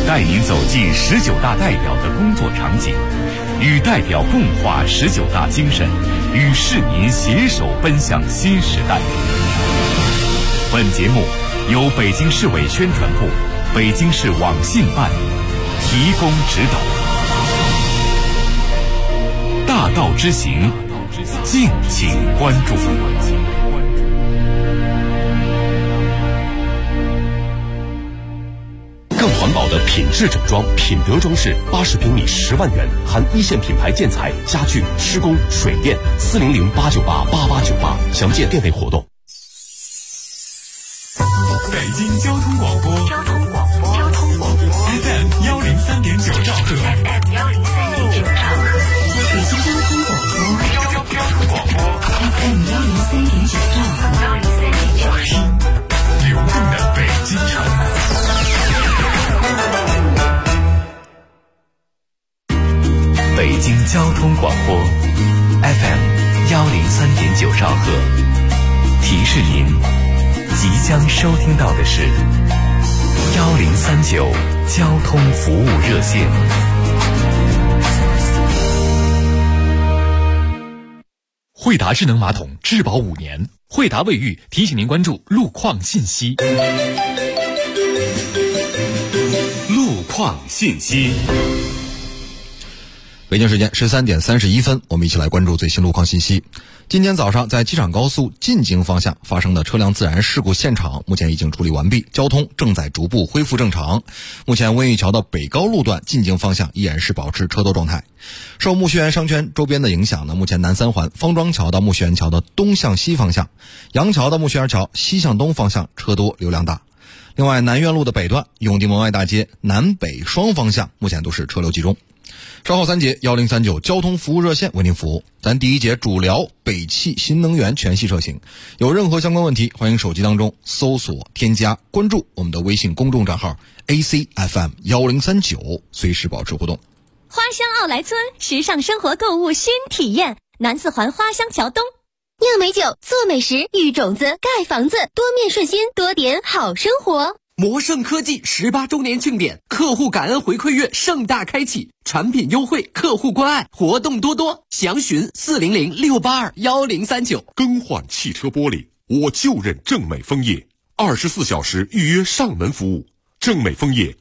带您走进19大代表的工作场景，与代表共话19大精神，与市民携手奔向新时代。本节目由北京市委宣传部、北京市网信办提供指导。大道之行，敬请关注。 更环保的品质整装，品德装饰，80平米10万元，含一线品牌建材、家具、施工、水电，400-898-8898，详见店内活动。 北京交通广播，FM 103.9兆赫， 北京交通广播，FM 103.9兆赫， 流动的北京城。 北京交通广播 FM 103.9兆赫，提示您即将收听到的是1039交通服务热线。 惠达智能马桶质保5年，惠达卫浴提醒您关注路况信息。 路况信息。 北京时间13点31分，我们一起来关注最新路况信息。今天早上在机场高速进京方向发生的车辆自燃事故现场目前已经处理完毕，交通正在逐步恢复正常。目前温榆桥的北高路段进京方向依然是保持车多状态。受木樨园商圈周边的影响呢，目前南三环方庄桥到木樨园桥的东向西方向，杨桥到木樨园桥西向东方向车多流量大。另外，南苑路的北段永定门外大街南北双方向目前都是车流集中。稍后3节1039交通服务热线为您服务。咱第一节主聊北汽新能源全系车型，有任何相关问题，欢迎手机当中搜索添加关注我们的微信公众账号 ACFM 1039，随时保持互动。 花乡奥莱村时尚生活购物新体验，南四环花乡桥东， 酿美酒，做美食，育种子，盖房子，多面顺心，多点好生活。 魔盛科技18周年庆典，客户感恩回馈月盛大开启，产品优惠，客户关爱，活动多多，详询400-682-1039。 更换汽车玻璃，我就认正美枫叶，24小时预约上门服务。正美枫叶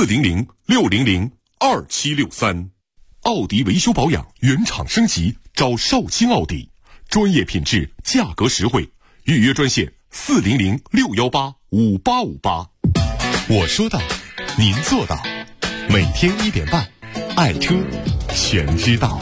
400-600-2763。奥迪维修保养原厂升级，找少卿奥迪，专业品质，价格实惠，预约专线400-618-5858。我说到，您做到。每天1点半，爱车全知道。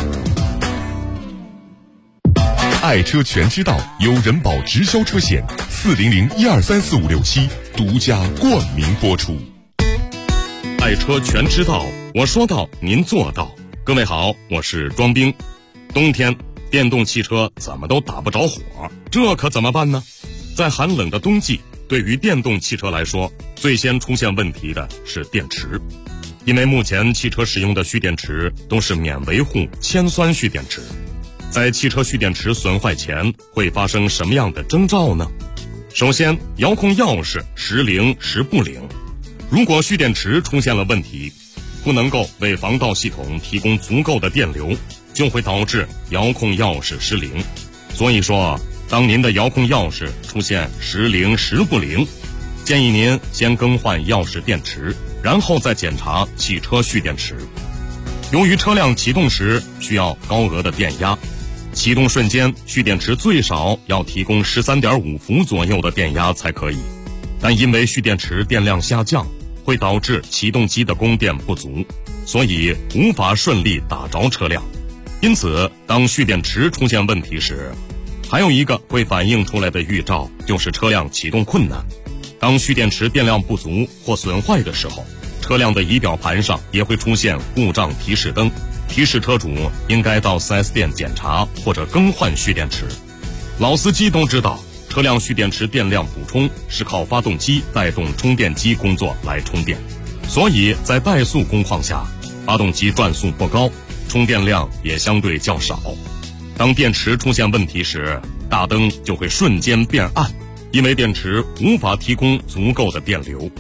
爱车全知道由人保直销车险400-1234567独家冠名播出。 爱车全知道，我说到，您做到。各位好，我是庄兵。冬天电动汽车怎么都打不着火，这可怎么办呢？在寒冷的冬季，对于电动汽车来说，最先出现问题的是电池。因为目前汽车使用的蓄电池都是免维护铅酸蓄电池，在汽车蓄电池损坏前会发生什么样的征兆呢？首先，遥控钥匙时灵时不灵。如果蓄电池出现了问题，不能够为防盗系统提供足够的电流，就会导致遥控钥匙失灵。所以说，当您的遥控钥匙出现时灵时不灵，建议您先更换钥匙电池，然后再检查汽车蓄电池。由于车辆启动时需要高额的电压，启动瞬间蓄电池最少要提供13.5伏左右的电压才可以，但因为蓄电池电量下降，会导致启动机的供电不足，所以无法顺利打着车辆。因此，当蓄电池出现问题时，还有一个会反映出来的预兆，就是车辆启动困难。当蓄电池电量不足或损坏的时候，车辆的仪表盘上也会出现故障提示灯，提示车主应该到 4S 店检查或者更换蓄电池。老司机都知道，车辆蓄电池电量补充是靠发动机带动充电机工作来充电，所以在怠速工况下，发动机转速不高，充电量也相对较少。当电池出现问题时，大灯就会瞬间变暗，因为电池无法提供足够的电流。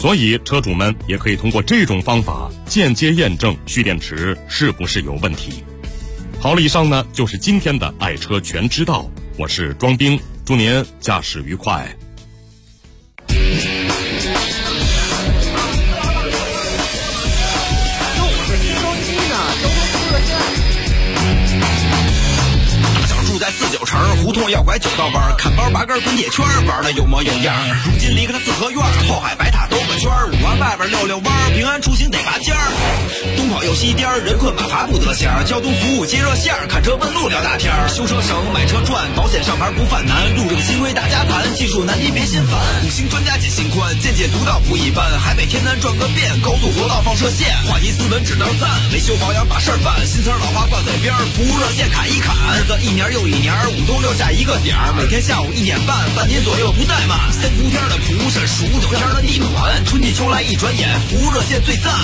所以车主们也可以通过这种方法间接验证蓄电池是不是有问题。好了，以上呢就是今天的爱车全知道，我是庄兵，祝您驾驶愉快。 在49城胡同要拐9道弯，看包拔根滚铁圈，玩的有模有样。如今离开了四合院，后海白塔兜个圈，5环外边溜弯，平安出行得拔尖儿。东跑又西颠，人困马乏不得闲。交通服务接热线，看车问路聊大天。修车省，买车赚，保险上牌不犯难。路政新规大家谈，技术难题别心烦。5星专家解心宽，见解独到不一般。海北天南转个遍，高速国道放射线，话题斯文只当赞。维修保养把事儿办，新词老话挂嘴边，服务热线砍一砍。日子一年又一年，5东6下一个点儿，每天下午1点半，半年左右不怠慢。3伏天的蒲是数9天的地暖，春季秋来一转眼，服务热线最赞。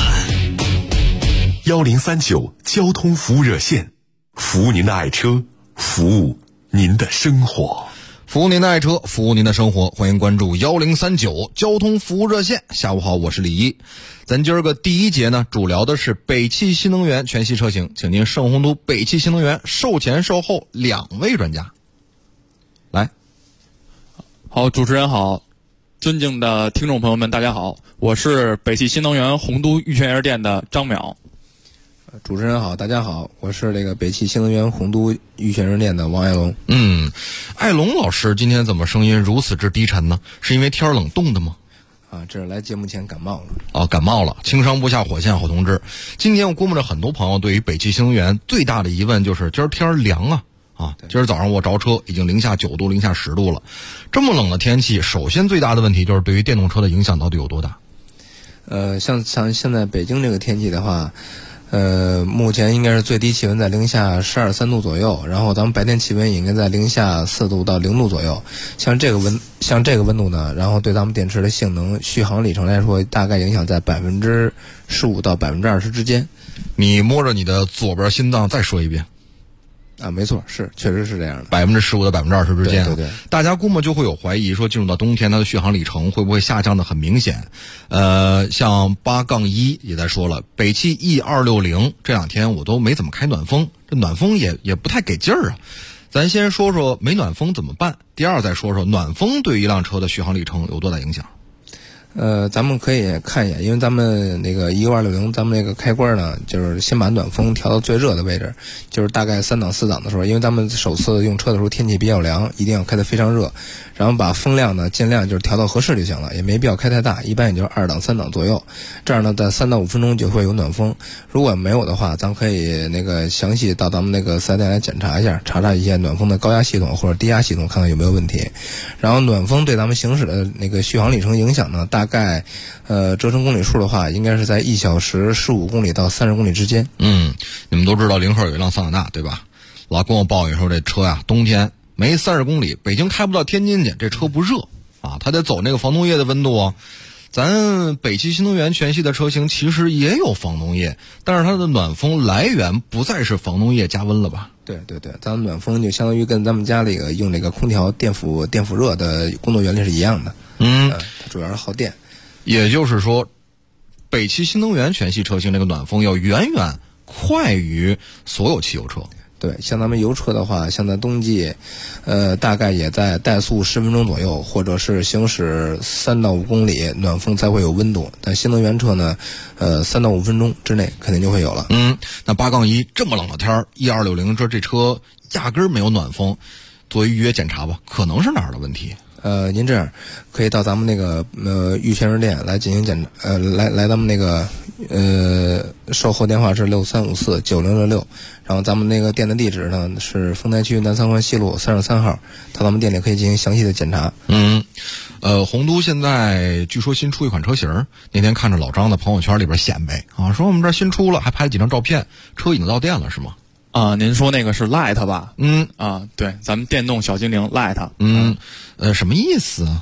1039交通服务热线，服务您的爱车，服务您的生活。 服务您的爱车，服务您的生活，欢迎关注1039交通服务热线。下午好，我是李一。咱今儿个第一节呢，主聊的是北汽新能源全系车型，请您盛宏都北汽新能源售前售后2位专家来。 好，主持人好，尊敬的听众朋友们，大家好，我是北汽新能源宏都玉泉园店的张淼。 主持人好，大家好，我是这个北汽新能源宏都玉泉园店的王爱龙。 爱龙老师今天怎么声音如此之低沉呢？是因为天冷冻的吗？ 这是来节目前感冒了。感冒了，轻伤不下火线，好同志。今天我估摸着很多朋友对于北汽新能源最大的疑问就是今儿天凉今儿早上我着车已经零下9度、零下10度了。这么冷的天气，首先最大的问题就是对于电动车的影响到底有多大？ 像现在北京这个天气的话，目前应该是最低气温在零下12、3度左右，然后咱们白天气温也应该在零下4度到0度左右。像这个温度呢，然后对咱们电池的性能、续航里程来说，大概影响在15%到20%之间。 你摸着你的左边心脏再说一遍。 没错，确实是这样的 ，15%到20%之间。 对， 大家估摸就会有怀疑，说进入到冬天，它的续航里程会不会下降的很明显？像8-1也在说了，北汽 E260这2天我都没怎么开暖风，这暖风也不太给劲儿啊。咱先说说没暖风怎么办，第二再说说暖风对于一辆车的续航里程有多大影响。 咱们可以看一眼，因为咱们那个15260，咱们那个开关呢，就是先把暖风调到最热的位置，就是大概3档4档的时候，因为咱们首次用车的时候天气比较凉，一定要开得非常热，然后把风量呢尽量就是调到合适就行了，也没必要开太大，一般也就2档3档左右，这样呢在3到5分钟就会有暖风。如果没有的话，咱可以那个详细到咱们那个4S店来检查一下，查一些暖风的高压系统或者低压系统，看看有没有问题。然后暖风对咱们行驶的那个续航里程影响呢，大概折成公里数的话，应该是在1小时15公里到30公里之间。 你们都知道零号有一辆桑塔纳对吧？老跟我抱怨说这车呀，冬天没30公里，北京开不到天津去，这车不热它得走那个防冻液的温度咱北汽新能源全系的车型其实也有防冻液，但是它的暖风来源不再是防冻液加温了吧？ 对，咱们暖风就相当于跟咱们家里用这个空调电辅热的工作原理是一样的。它主要是耗电。 也就是说，北汽新能源全系车型这个暖风要远远快于所有汽油车。 对，像咱们油车的话，像在冬季，大概也在怠速10分钟左右，或者是行驶3到5公里，暖风才会有温度。但新能源车呢，3到5分钟之内肯定就会有了。 那8-1这么冷的天，E260这车压根儿没有暖风，作为预约检查吧，可能是哪儿的问题？ 您这样可以到咱们那个玉泉园店来进行检查，来咱们那个售后电话是63549066，然后咱们那个店的地址呢是丰台区南三环西路33号，到咱们店里可以进行详细的检查。 宏都现在据说新出一款车型，那天看着老张的朋友圈里边显摆说我们这儿新出了，还拍了几张照片，车已经到店了是吗？ 您说那个是 Light 吧？对，咱们电动小精灵 Light。 什么意思啊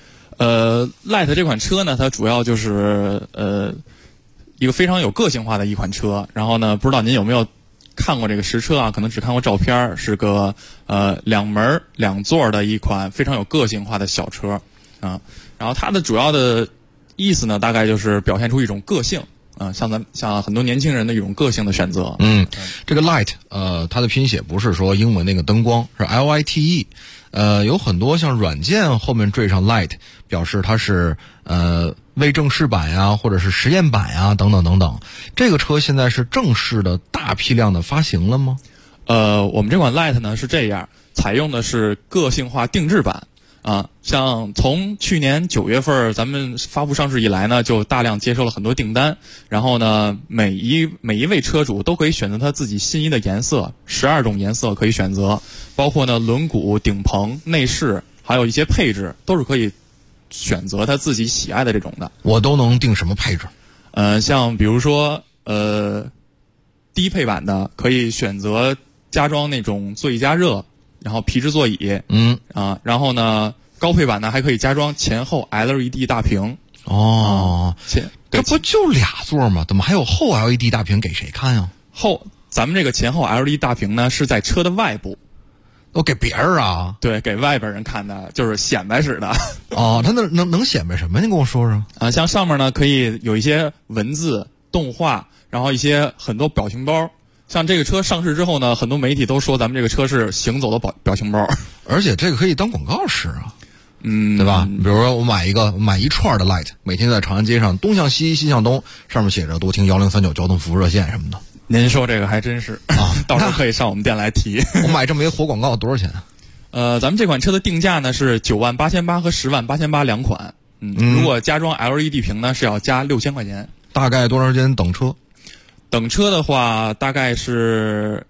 ？Light 这款车呢，它主要就是一个非常有个性化的一款车。然后呢，不知道您有没有看过这个实车可能只看过照片，是个2门2座的一款非常有个性化的小车然后它的主要的意思呢，大概就是表现出一种个性。像很多年轻人的一种个性的选择。 这个 light， 它的拼写不是说英文那个灯光，是 LITE。有很多像软件后面缀上 light， 表示它是未正式版呀，或者是实验版呀，等等等等。这个车现在是正式的大批量的发行了吗？ 我们这款 light 呢是这样，采用的是个性化定制版。像从去年9月份咱们发布上市以来呢，就大量接收了很多订单。然后呢，每一位车主都可以选择他自己心仪的颜色，12种颜色可以选择，包括呢轮毂、顶棚、内饰，还有一些配置，都是可以选择他自己喜爱的这种的。 我都能定什么配置？ 像比如说低配版的可以选择加装那种座椅加热，然后皮质座椅，然后呢，高配版呢还可以加装前后 LED 大屏。 这不就俩座吗？怎么还有后 LED 大屏给谁看呀？ 咱们这个前后 LED 大屏呢是在车的外部。 给别人啊？ 对，给外边人看的，就是显摆使的。 它能显摆什么？你跟我说说。 像上面呢可以有一些文字、动画，然后很多表情包。像这个车上市之后呢，很多媒体都说咱们这个车是行走的表情包， 而且这个可以当广告使啊，对吧？比如说我买一串的 light， 每天在长安街上东向西，西向东，上面写着多听1039交通服务热线什么的。 您说这个还真是到时候可以上我们店来提。 我买这么一活广告多少钱？ 咱们这款车的定价呢是98800和108800两款。如果加装 LED 屏呢是要加6000块钱。 大概多长时间等车？ 等车的话大概是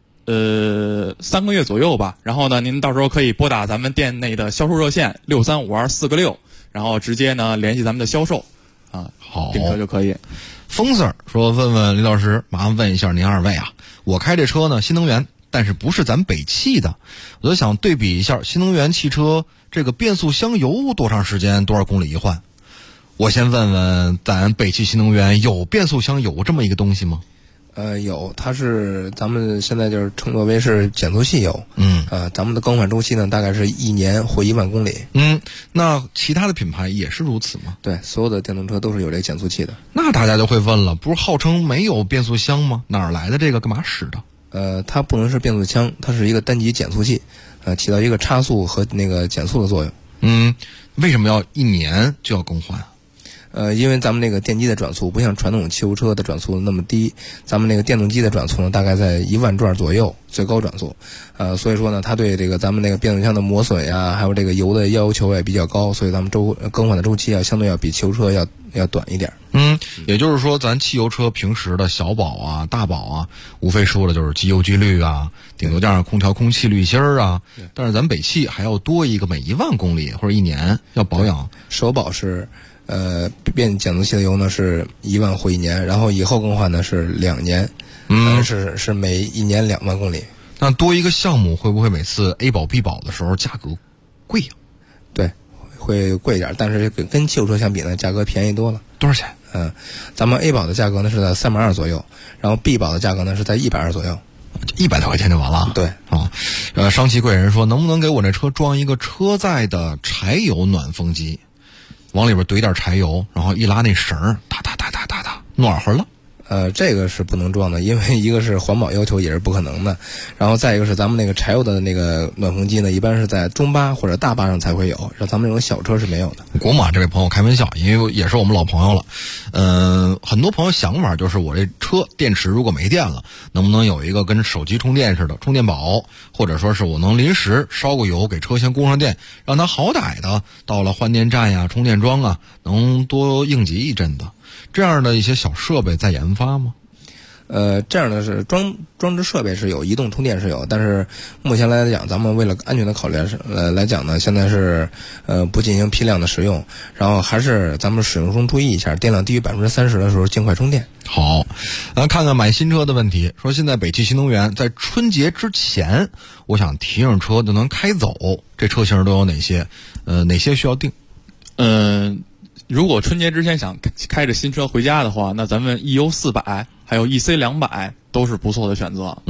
3个月左右吧。然后呢，您到时候可以拨打咱们店内的销售热线6352-4个6，然后直接呢联系咱们的销售好， 订车就可以。 风 Sir 说问问李老师，麻烦问一下您二位啊，我开这车呢新能源，但是不是咱北汽的，我就想对比一下新能源汽车这个变速箱油多长时间多少公里一换。我先问问咱北汽新能源有变速箱油这么一个东西吗？ 有，它是咱们现在就是称作为是减速器油。咱们的更换周期呢大概是1年或1万公里。 那其他的品牌也是如此吗？ 对，所有的电动车都是有这个减速器的。 那大家就会问了，不是号称没有变速箱吗？哪儿来的这个，干嘛使的？ 它不能是变速箱，它是一个单级减速器，起到一个差速和那个减速的作用。 为什么要1年就要更换？ 因为咱们那个电机的转速不像传统汽油车的转速那么低，咱们那个电动机的转速呢大概在1万转左右，最高转速。所以说呢，它对这个咱们那个变速箱的磨损呀，还有这个油的要求也比较高，所以咱们更换的周期相对要比汽油车要短一点。 也就是说咱汽油车平时的小保啊、大保啊，无非说的就是机油机滤啊，顶多加上空调空气滤芯啊。但是咱北汽还要多一个每1万公里或者1年要保养。 首保是变减速器的油呢是1万或1年，然后以后更换呢是2年，是每1年2万公里。 那多一个项目会不会每次 A 保 B 保的时候价格贵呀？ 对，会贵一点，但是跟汽油车相比呢，价格便宜多了。 多少钱？ 咱们 A 保的价格呢是在32000左右，然后 B 保的价格呢是在120左右 ，100多块钱就完了。 对商汽贵人说，能不能给我这车装一个车载的柴油暖风机？往里边怼点柴油，然后一拉那绳儿，哒哒哒哒哒哒，暖和了。 这个是不能装的，因为一个是环保要求也是不可能的，然后再一个是咱们那个柴油的那个暖风机呢，一般是在中巴或者大巴上才会有，像咱们这种小车是没有的。 国马这位朋友开玩笑，因为也是我们老朋友了。很多朋友想法就是我这车电池如果没电了，能不能有一个跟手机充电似的充电宝，或者说是我能临时烧个油给车先供上电，让它好歹的到了换电站呀、充电桩啊，能多应急一阵子。这样的一些小设备在研发吗？ 这样的是装置设备是有，移动充电是有，但是目前来讲，咱们为了安全的考虑来讲呢，现在是不进行批量的使用，然后还是咱们使用中注意一下，电量低于30%的时候尽快充电。 好，来看看买新车的问题。说现在北汽新能源在春节之前，我想提上车就能开走，这车型都有哪些？哪些需要定？ 如果春节之前想开着新车回家的话，那咱们 EU400 还有 EC200都是不错的选择。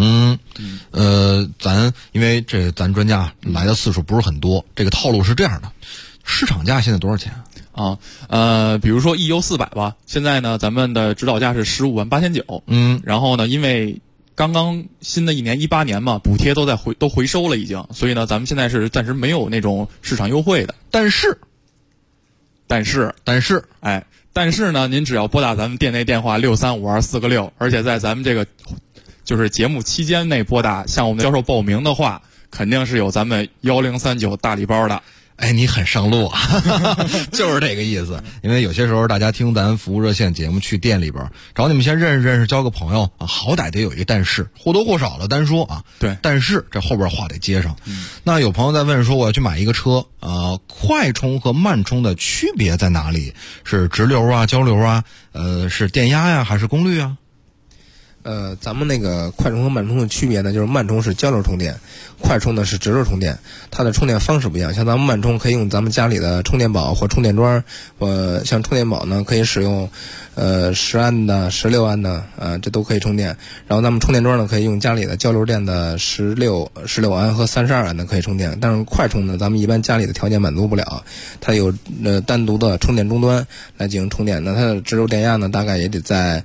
因为咱专家来的次数不是很多，这个套路是这样的，市场价现在多少钱？ 啊。比如说 EU400吧，现在呢咱们的指导价是158900，然后呢因为刚刚新的一年18年嘛，补贴都回收了已经，所以呢咱们现在是暂时没有那种市场优惠的。但是呢，您只要拨打咱们店内电话635246，而且在咱们这个就是节目期间内拨打向我们销售报名的话，肯定是有咱们1039大礼包的。 哎，你很上路啊，就是这个意思。因为有些时候大家听咱服务热线节目去店里边找你们先认识认识，交个朋友啊，好歹得有一个但是，或多或少的单说啊。 对， 但是这后边话得接上。那有朋友在问说，我要去买一个车，快充和慢充的区别在哪里？是直流啊、交流啊？是电压呀，还是功率啊？ 咱们那个快充和慢充的区别呢，就是慢充是交流充电，快充呢是直流充电，它的充电方式不一样。像咱们慢充可以用咱们家里的充电宝或充电桩，像充电宝呢可以使用10安的、16安的，这都可以充电。然后咱们充电桩呢可以用家里的交流电的16安和32安的可以充电。但是快充呢，咱们一般家里的条件满足不了，它有单独的充电终端来进行充电。那它的直流电压呢，大概也得在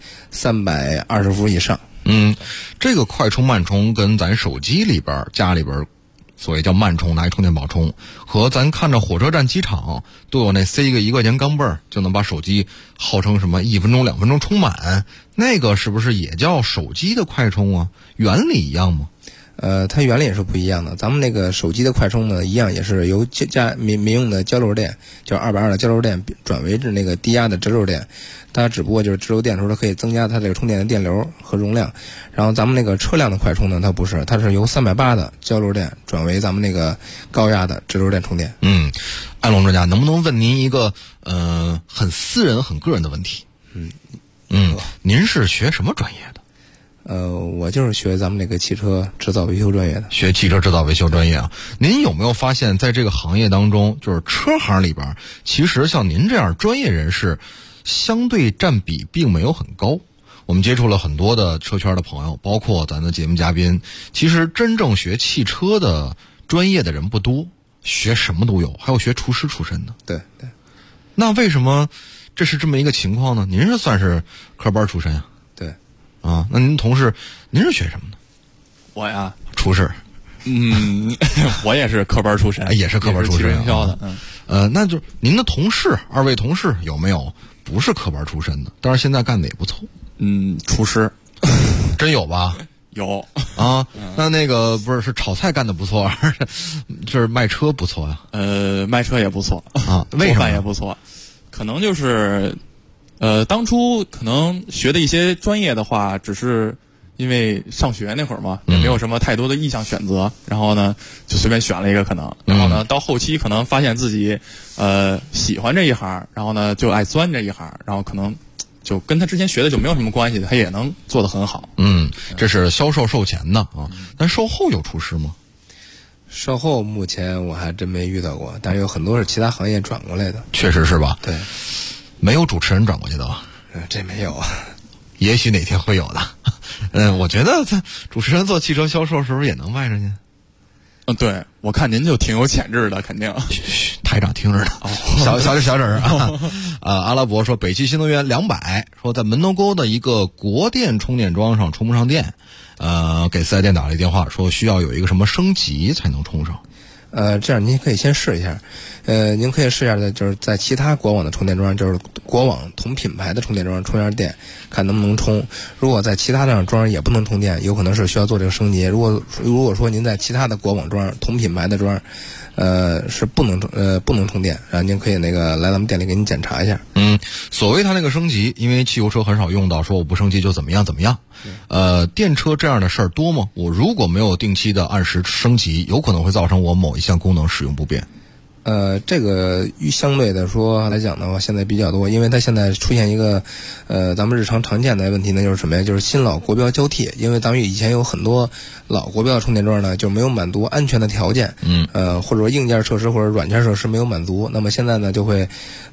320伏以上。 这个快充慢充跟咱手机里边家里边所谓叫慢充拿一充电宝充，和咱看着火车站机场都有那塞个1块钱钢镚儿就能把手机号称什么1分钟2分钟充满，那个是不是也叫手机的快充啊？原理一样吗？ 它原理也是不一样的。咱们那个手机的快充呢，一样也是由民用的交流电，就是220的交流电转为那个低压的直流电。它只不过就是直流电的时候，它可以增加它这个充电的电流和容量。然后咱们那个车辆的快充呢，它不是，它是由380的交流电转为咱们那个高压的直流电充电。 安龙专家，能不能问您一个很私人、很个人的问题？您是学什么专业的？ 我就是学咱们这个汽车制造维修专业的。 学汽车制造维修专业啊？您有没有发现，在这个行业当中，就是车行里边，其实像您这样专业人士，相对占比并没有很高。我们接触了很多的车圈的朋友，包括咱的节目嘉宾，其实真正学汽车的专业的人不多，学什么都有，还有学厨师出身的。 对。 那为什么这是这么一个情况呢？您是算是科班出身呀？ 对。 那您同事，您是学什么的？ 我呀， 厨师。 我也是科班出身， 也是科班出身， 营销的。 那就您的同事，二位同事有没有不是科班出身的，但是现在干的也不错？ 厨师， 真有吧？ 有啊。那个不是炒菜干的不错，就是卖车不错呀？ 卖车也不错啊。为什么？ 做饭也不错，可能就是当初可能学的一些专业的话，只是因为上学那会儿嘛，也没有什么太多的意向选择，然后呢就随便选了一个可能，然后呢到后期可能发现自己喜欢这一行，然后呢就爱钻这一行，然后可能就跟他之前学的就没有什么关系，他也能做得很好。 这是销售售前的啊。但售后有厨师吗？ 售后目前我还真没遇到过，但是有很多是其他行业转过来的。 确实是吧？ 对。 没有主持人转过去的吧？ 这没有啊。 也许哪天会有的。我觉得主持人做汽车销售是不是也能卖出去？ 对，我看您就挺有潜质的，肯定。 台长听着呢。小点啊。阿拉伯说北汽新能源200，说在门头沟的一个国电充电桩上充不上电，给四 S 店打了一电话，说需要有一个什么升级才能充上。 这样您可以先试一下，您可以试一下的，就是在其他国网的充电桩，就是国网同品牌的充电桩充一下电，看能不能充。如果在其他的桩也不能充电，有可能是需要做这个升级。如果说您在其他的国网桩同品牌的桩，是不能充电，然后您可以来咱们店里给您检查一下。 所谓它那个升级，因为汽油车很少用到，说我不升级就怎么样。电车这样的事儿多吗？我如果没有定期的按时升级，有可能会造成我某一项功能使用不便。 这个相对的说来讲的话，现在比较多，因为它现在出现一个咱们日常常见的问题呢，就是什么呀？就是新老国标交替。因为咱们以前有很多老国标的充电桩呢，就没有满足安全的条件，或者说硬件设施或者软件设施没有满足，那么现在呢就会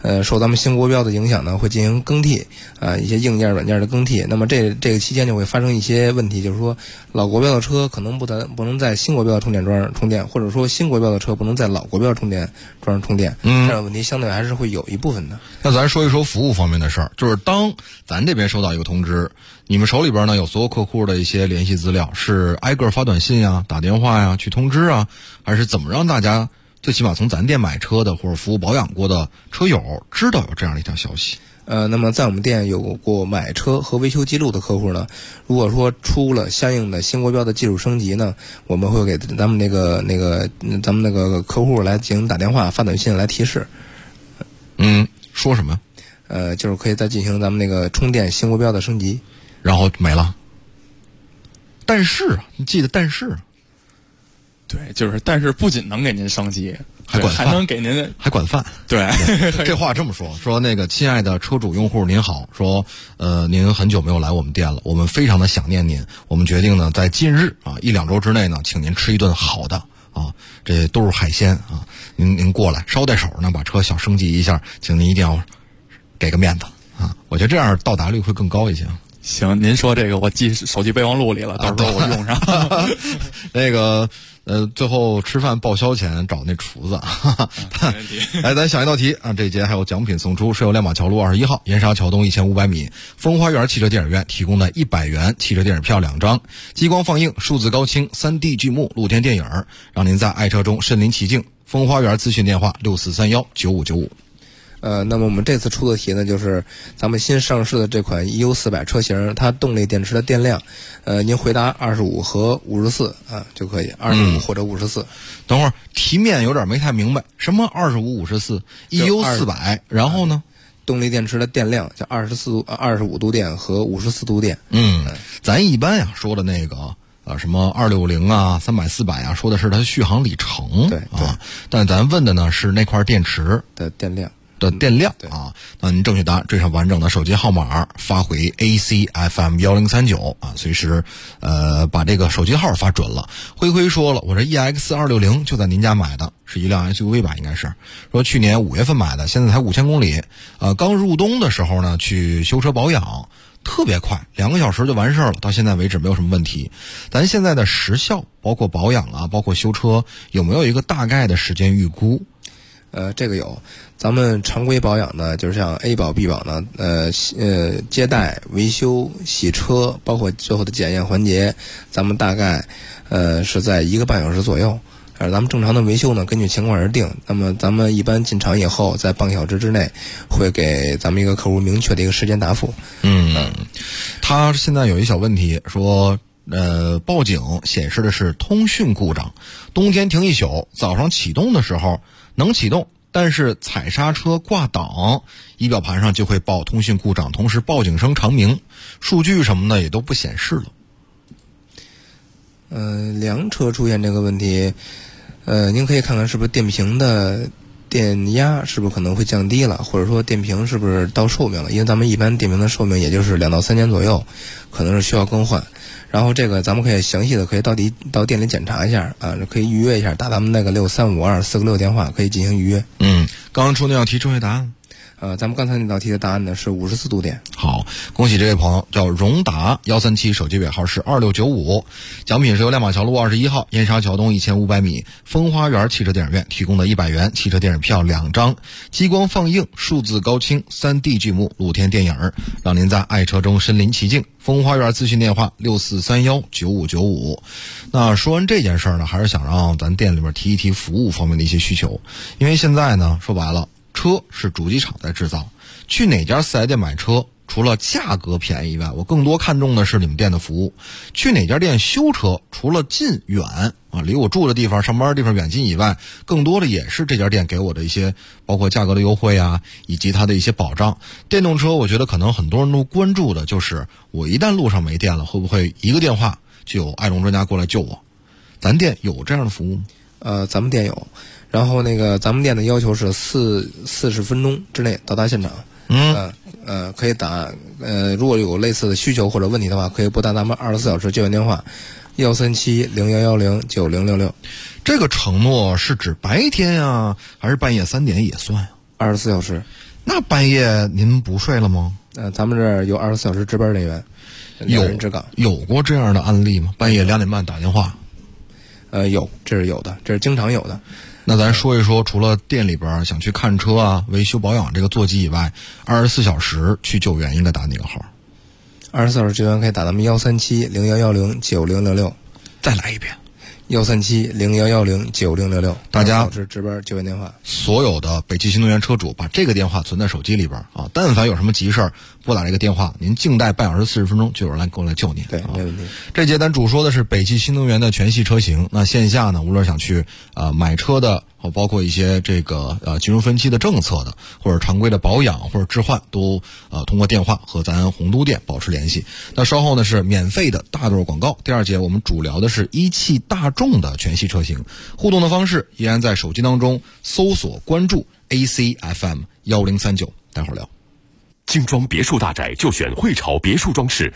受咱们新国标的影响呢，会进行更替一些硬件软件的更替。那么这个期间就会发生一些问题，就是说老国标的车可能不能在新国标的充电桩上充电，或者说新国标的车不能在老国标充电桩上充电，这样的问题相对还是会有一部分的。 那咱说一说服务方面的事儿，就是当咱这边收到一个通知，你们手里边呢有所有客户的一些联系资料，是挨个发短信呀、打电话呀去通知啊，还是怎么让大家最起码从咱店买车的或者服务保养过的车友知道有这样的一条消息？ 那么在我们店有过买车和维修记录的客户呢，如果说出了相应的新国标的技术升级呢，我们会给咱们那个客户来进行打电话、发短信来提示。 说什么？ 就是可以再进行咱们那个充电新国标的升级， 然后没了。但是你记得但是。 对，但是不仅能给您升级， 还管饭， 还能给您还管饭。 对， 这话这么说那个亲爱的车主用户您好，说您很久没有来我们店了，我们非常的想念您，我们决定呢在近日1-2周之内呢，请您吃一顿好的这都是海鲜您过来捎带手呢把车小升级一下，请您一定要给个面子我觉得这样到达率会更高一些。 行，您说这个我记手机备忘录里了，到时候我用上。 那个最后吃饭报销前找那厨子。来，咱想一道题这一节还有奖品送出，是由亮马桥路21号盐沙桥东1500米风花园汽车电影院提供的100元汽车电影票2张，激光放映、数字高清、3D 剧目露天电影，让您在爱车中身临其境。风花园咨询电话64319595。 那么我们这次出的题呢，就是咱们新上市的这款 EU400 车型，它动力电池的电量，您回答25和54就可以，25或者54。 等会儿题面有点没太明白，什么25、54 EU400，然后呢？ 动力电池的电量叫25度电和54度电。 咱一般说的那个什么260300、400说的是它的续航里程， 对但咱问的呢是那块电池的电量。 那您正确答案缀上完整的手机号码发回 ACFM 1039随时把这个手机号发准了。灰说了，我这 EX260 就在您家买的，是一辆 SUV 吧，应该是说去年5月份买的，现在才5000公里，刚入冬的时候呢去修车保养，特别快，2个小时就完事儿了，到现在为止没有什么问题。咱现在的时效包括保养包括修车有没有一个大概的时间预估？ 这个有，咱们常规保养呢，就是像 A 保、B 保呢，接待、维修、洗车，包括最后的检验环节，咱们大概是在1个半小时左右。咱们正常的维修呢，根据情况而定。那么咱们一般进场以后，在半个小时之内，会给咱们一个客户明确的一个时间答复。 他现在有一小问题，说报警显示的是通讯故障，冬天停一宿，早上启动的时候能启动，但是踩刹车挂档，仪表盘上就会报通讯故障，同时报警声长鸣，数据什么的也都不显示了。 凉车出现这个问题，您可以看看是不是电瓶的电压是不是可能会降低了，或者说电瓶是不是到寿命了，因为咱们一般电瓶的寿命也就是2到3年左右，可能是需要更换。然后这个咱们可以详细的可以到店里检查一下可以预约一下，打咱们那个6352-466电话可以进行预约。 刚刚出那道题正确答案咱们刚才那道题的答案呢是54度电。 好，恭喜这位朋友叫荣达137，手机尾号是2695，奖品是由亮马桥路21号燕沙桥东1500米风花园汽车电影院提供的100元汽车电影票2张，激光放映、数字高清、3D 剧目露天电影，让您在爱车中身临其境。风花园咨询电话64319595。那说完这件事呢，还是想让咱店里面提一提服务方面的一些需求，因为现在呢说白了，车是主机厂在制造，去哪家4S店买车，除了价格便宜以外，我更多看重的是你们店的服务。去哪家店修车，除了近远离我住的地方、上班的地方远近以外，更多的也是这家店给我的一些包括价格的优惠以及它的一些保障。电动车我觉得可能很多人都关注的就是我一旦路上没电了，会不会一个电话就有爱龙专家过来救我？咱店有这样的服务吗？ 咱们店有，然后咱们店的要求是40分钟之内到达现场。可以打如果有类似的需求或者问题的话，可以拨打咱们24小时救援电话137-0110-9066。 这个承诺是指白天还是半夜3点也算 24小时。 那半夜您不睡了吗？ 咱们这儿有24小时值班人员，有人值岗。 有过这样的案例吗？半夜2点半打电话？ 有，这是有的，这是经常有的。 那咱说一说，除了店里边想去看车啊、维修保养这个座机以外，24小时去救援应该打哪个号 ？24小时救援可以打咱们137-0110-9066。 再来一遍。 137-0110-9066， 大家是值班救援电话。 所有的北汽新能源车主把这个电话存在手机里边啊，但凡有什么急事儿，拨打这个电话，您静待半小时40分钟，就有人过来救您。 对，没问题。 这节咱主说的是北汽新能源的全系车型。那线下呢，无论想去买车的，包括一些这个金融分期的政策的，或者常规的保养或者置换，都通过电话和咱洪都店保持联系。那稍后呢是免费的大段广告。第二节我们主聊的是一汽大众的全系车型，互动的方式依然在手机当中搜索关注 ACFM1039，待会儿聊。 精装别墅大宅就选汇潮别墅装饰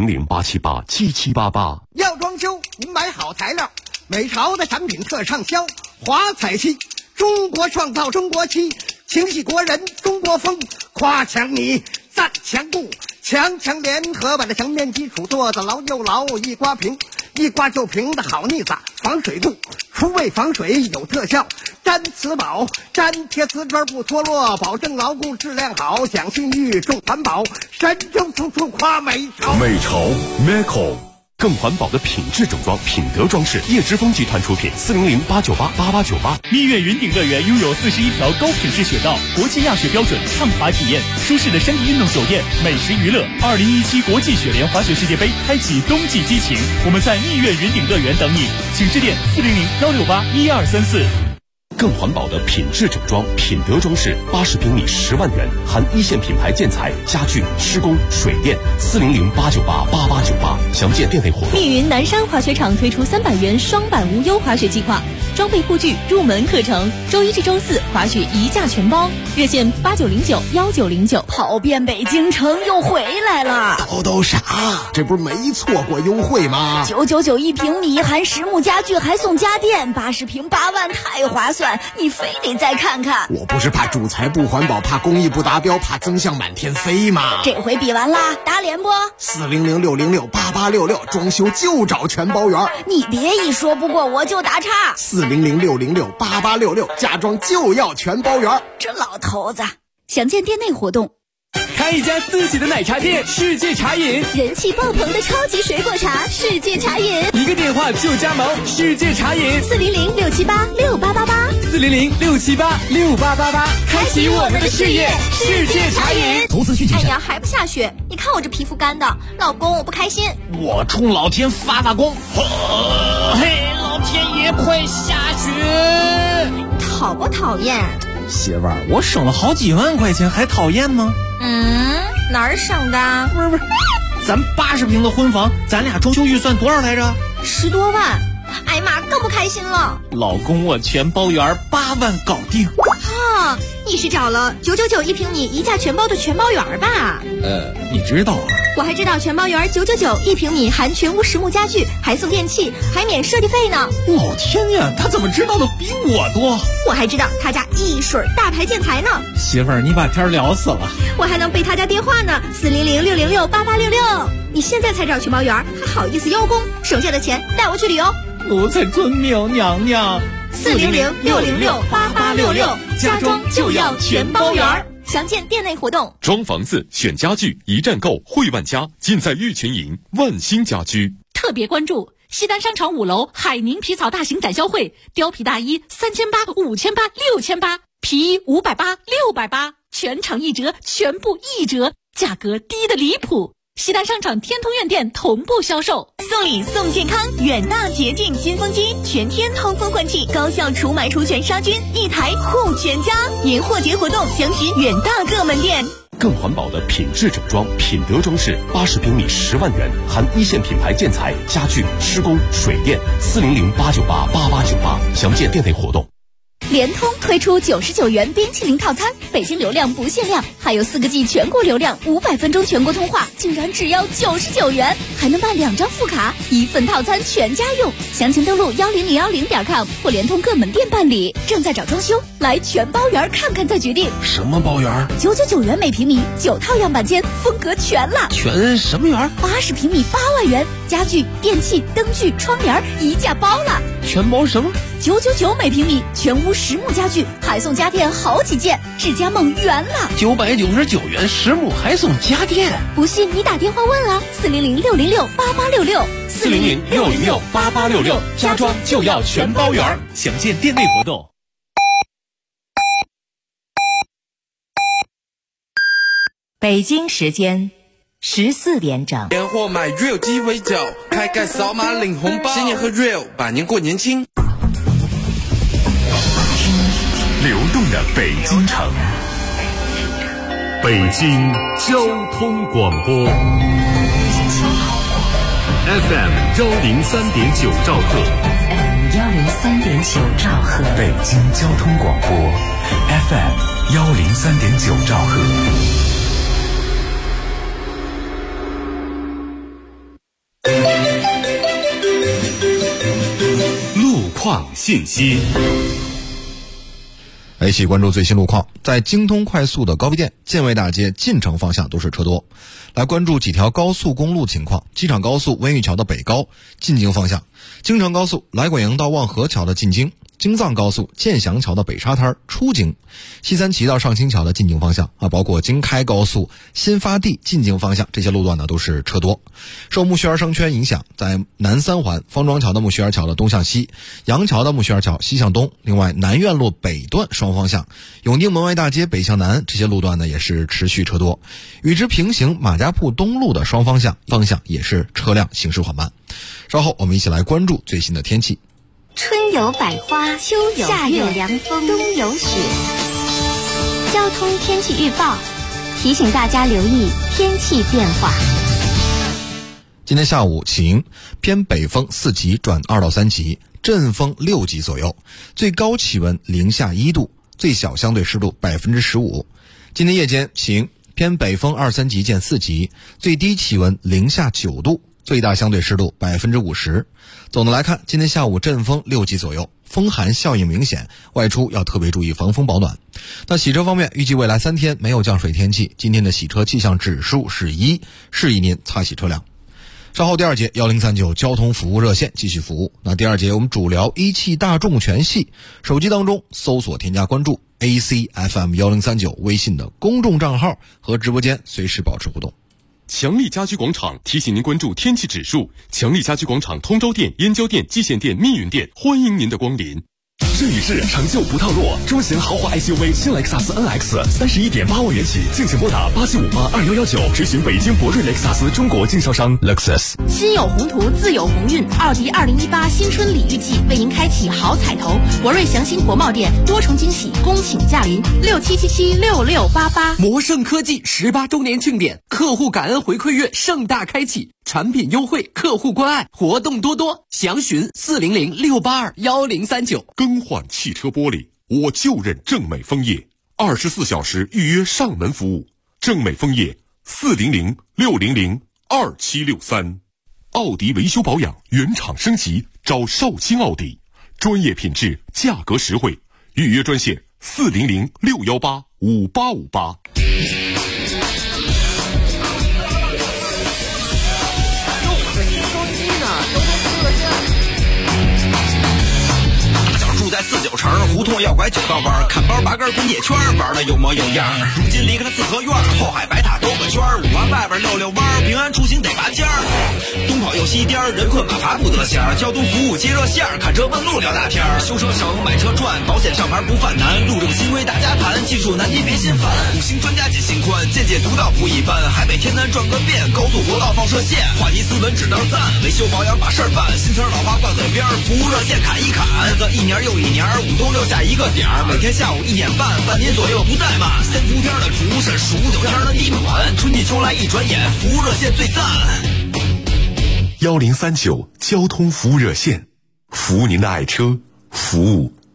，400-878-7788。 要装修您买好材料，美潮的产品特畅销，华彩漆，中国创造中国漆，情系国人中国风，夸强你赞强固，强强联合把这墙面基础做得牢又牢，一刮平一刮就平的好腻子，防水度除味防水有特效，粘瓷宝粘贴瓷砖不脱落，保证牢固质量好，讲信誉重环保，神州处处夸美潮。 美潮 Meco 更环保的品质整装，品德装饰，叶之峰集团出品，400-898-8898。 蜜月云顶乐园拥有41条高品质雪道，国际亚雪标准，畅滑体验，舒适的山地运动酒店，美食娱乐。2017国际雪联滑雪世界杯开启冬季激情，我们在蜜月云顶乐园等你，请致电400-168-1234。 更环保的品质整装，品德装饰，80平米10万元，含一线品牌建材、家具、施工、水电，400-898-8898。详见店内活动。 密云南山滑雪场推出300元双板无忧滑雪计划，装备护具、入门课程，周一至周4滑雪一价全包，热线8909-1909。 跑遍北京城又回来了， 都傻，这不是没错过优惠吗 ？999一平米，含实木家具还送家电，80平8万，太划算，你非得再看看。 我不是怕主材不环保，怕工艺不达标，怕增项满天飞吗？ 这回比完啦，打脸不 ？400-606-8866，装修就找全包圆。 你别一说不过我就打岔。 400-606-8866，家装就要全包圆。 这老头子，详见店内活动。 开一家自己的奶茶店，世界茶饮， 人气爆棚的超级水果茶，世界茶饮， 一个电话就加盟，世界茶饮 ，400-678-6888，400-678-6888， 开启我们的事业，世界茶饮。 投资需谨慎。哎呀，还不下雪？你看我这皮肤干的，老公我不开心。 我冲老天发功，嘿，老天爷快下雪！ 讨不讨厌？ 媳妇儿，我省了好几万块钱，还讨厌吗？ 哪儿省的？ 不是，咱80平的婚房，咱俩装修预算多少来着 ？10多万。哎呀妈，更不开心了。 老公，我全包圆，8万搞定。 哈，你是找了999一平米一价全包的全包圆吧？ 你知道啊？ 我还知道全包圆999一平米，含全屋实木家具，还送电器，还免设计费呢。 老天呀，他怎么知道的比我多？ 我还知道他家一水大牌建材呢。 媳妇儿，你把天聊死了。 我还能背他家电话呢，400-606-8866。你现在才找全包圆，还好意思邀功？省下的钱带我去旅游。 奴才遵命，娘娘。 400-606-8866，家装就要全包圆。详见店内活动。 装房子选家具，一站购汇万家，尽在玉群营万兴家居。 特别关注西单商场5楼海宁皮草大型展销会，貂皮大衣3800、5800、6800，皮衣580、680，全场一折，全部一折，价格低得离谱。西单商场天通苑店同步销售， 送礼送健康，远大洁净新风机，全天通风换气，高效除螨除醛杀菌，一台护全家。年货节活动详询远大各门店。 更环保的品质整装，品德装饰，80平米10万元，含一线品牌建材、家具、施工、水电，400-898-8898，详见店内活动。 联通推出99元冰淇淋套餐，北京流量不限量，还有4个G 全国流量，500分钟全国通话，竟然只要99元，还能办2张副卡，1份套餐全家用。详情登录10010.com 或联通各门店办理。正在找装修，来全包园看看再决定。 什么包园 ？999元每平米，9套样板间，风格全了。 全什么园 ？80平米8万元，家具、电器、灯具、窗帘一价包了。 全包什么 ？999每平米，全屋实木家具，还送家电好几件，智家梦圆了。 999元实木还送家电， 不信你打电话问啊，400-606-8866。 400-606-8866，家装就要全包圆，详见店内活动。 北京时间14点整。 年货买 Real 鸡尾酒，开盖扫码领红包，新年和 Real 百年过年轻。 流动的北京城，北京交通广播 FM 103.9兆赫 103.9兆赫， 北京交通广播 FM 103.9兆赫。 路况信息。 一起关注最新路况。在京通快速的高碑店、建卫大街进城方向都是车多。来关注几条高速公路情况。机场高速温榆桥的北高进京方向，京承高速来广营到望河桥的进京，京藏高速建祥桥的北沙滩出京，西三旗到上清桥的进京方向包括京开高速新发地进京方向，这些路段呢都是车多。受木樨园商圈影响，在南三环方庄桥的木樨园桥的东向西，杨桥的木樨园桥西向东，另外南苑路北段双方向，永定门外大街北向南，这些路段呢也是持续车多。与之平行马家铺东路的双方向也是车辆行驶缓慢。稍后我们一起来关注最新的天气。 春有百花，秋有夏有凉风，冬有雪。交通天气预报提醒大家留意天气变化。 今天下午晴，偏北风4级转2到3级，阵风6级左右，最高气温零下1度，最小相对湿度15%。今天夜间晴，偏北风2、3级见4级，最低气温零下9度，最大相对湿度50%。总的来看，今天下午阵风6级左右，风寒效应明显，外出要特别注意防风保暖。那洗车方面，预计未来3天没有降水天气，今天的洗车气象指数是1，适宜您擦洗车辆。稍后第2节1039交通服务热线继续服务。那第2节我们主聊一汽大众全系，手机当中搜索添加关注 ACFM 1039微信的公众账号，和直播间随时保持互动。 强力家居广场提醒您关注天气指数。强力家居广场通州店、燕郊店、蓟县店、密云店，欢迎您的光临。 这里是成就不套路，中型豪华 SUV 新雷克萨斯 NX 31.8万元起，敬请拨打87582119，咨询北京博瑞雷克萨斯中国经销商 Lexus。 心有宏图，自有鸿运。奥迪2018新春礼遇季为您开启好彩头，博瑞祥鑫国贸店多重惊喜，恭请驾临67776688。 魔盛科技18周年庆典，客户感恩回馈月盛大开启，产品优惠，客户关爱，活动多多，详询400-682-1039。 更换汽车玻璃，我就认正美枫叶，24小时预约上门服务。正美枫叶400-600-2763。奥迪维修保养原厂升级，找少卿奥迪，专业品质，价格实惠。预约专线400-618-5858。 住在49城，胡同要拐9道弯，看包拔根滚铁圈，玩的有模有样。如今离开了四合院，后海白塔兜个圈，5环外边溜溜弯，平安出行得拔尖儿。东跑又西颠，人困马乏不得闲，交通服务接热线，看车问路聊大天，修车省买车赚，保险上牌不犯难，路政新规大家谈，技术难题别心烦。5星专家解心宽，见解独到不一般，海北天南转个遍，高速国道放射线，话题斯文只能赞，维修保养把事儿办，新词老话挂嘴边，服务热线砍一砍，个1年又1年，5东6下一个点儿，每天下午1点半，半年左右不怠慢。3伏天的厨师，15、9天的地板，春季秋来一转眼，服务热线最赞。 1039交通服务热线，服务您的爱车，服务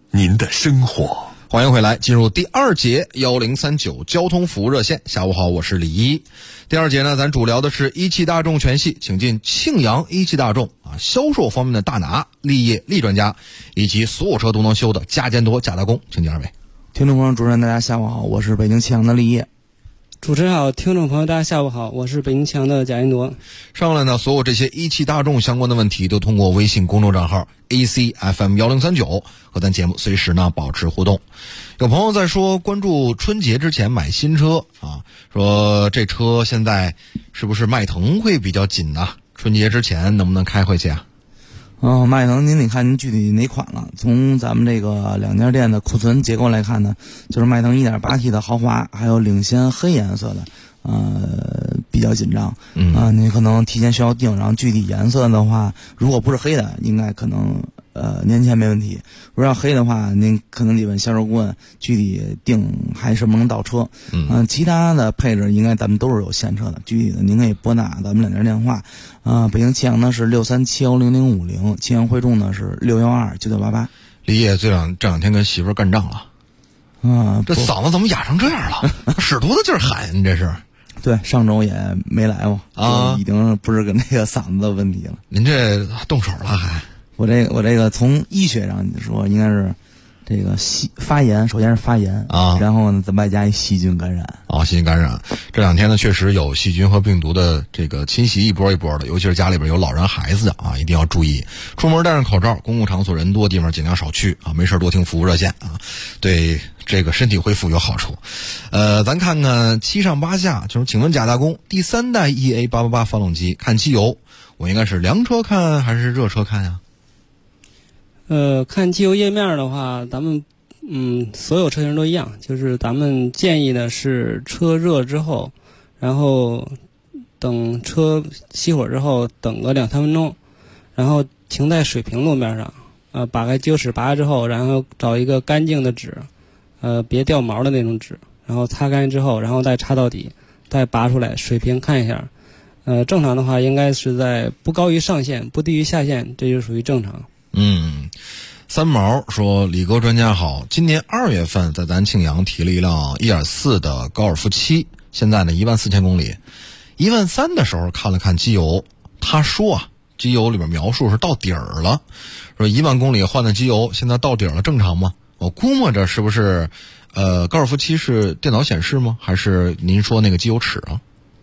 您的生活。 欢迎回来，进入第二节1039交通服务热线。下午好，我是李一。第二节呢，咱主聊的是一汽大众全系，请进庆阳一汽大众销售方面的大拿、立业厉专家，以及所有车都能修的嘉建多、嘉大工，请进二位。 听众朋友，主持人大家下午好，我是北京庆阳的立业。 主持人好，听众朋友大家下午好，我是北京庆阳的贾云铎。 上来呢，所有这些一汽大众相关的问题都通过微信公众账号 ACFM1039 和咱节目随时呢保持互动。有朋友在说关注春节之前买新车说这车现在是不是迈腾会比较紧呢？春节之前能不能开回去啊？ 迈腾您得看您具体哪款了。从咱们这个两家店的库存结构来看呢，就是迈腾 1.8T 的豪华还有领先黑颜色的比较紧张。你可能提前需要定，然后具体颜色的话，如果不是黑的，应该可能年前没问题。如果要黑的话，您可能得问销售顾问具体定还什么能到车。其他的配置应该咱们都是有现车的，具体的您可以拨打咱们两家电话。北京庆阳呢是637100050，庆阳汇众呢是6129988。 李野这两天跟媳妇干仗了。这嗓子怎么哑成这样了？使多大劲儿喊你这是？ 对，上周也没来过已经不是个那个嗓子的问题了。 您这动手了还？ 我这个从医学上说，应该是这个发炎，首先是发炎然后呢再外加一细菌感染。 细菌感染，这两天呢确实有细菌和病毒的这个侵袭，一波一波的，尤其是家里边有老人孩子的一定要注意，出门戴上口罩，公共场所人多地方尽量少去没事多听服务热线对这个身体恢复有好处。咱看看七上八下，就是请问贾大工，第3代 EA888 发动机看机油，我应该是凉车看还是热车看呀？ 看机油页面的话，咱们所有车型都一样，就是咱们建议的是车热之后，然后等车熄火之后等个2-3分钟，然后停在水平路面上，把开机油尺拔开之后，然后找一个干净的纸，别掉毛的那种纸，然后擦干之后，然后再插到底，再拔出来水平看一下。正常的话应该是在不高于上限不低于下限，这就属于正常。 三毛说，李哥专家好，今年2月份在咱庆阳提了一辆 1.4 的高尔夫7，现在呢14000公里，13000的时候看了看机油，他说机油里面描述是到底儿了，说10000公里换的机油现在到底儿了，正常吗？我估摸着是不是高尔夫7是电脑显示吗？还是您说那个机油尺啊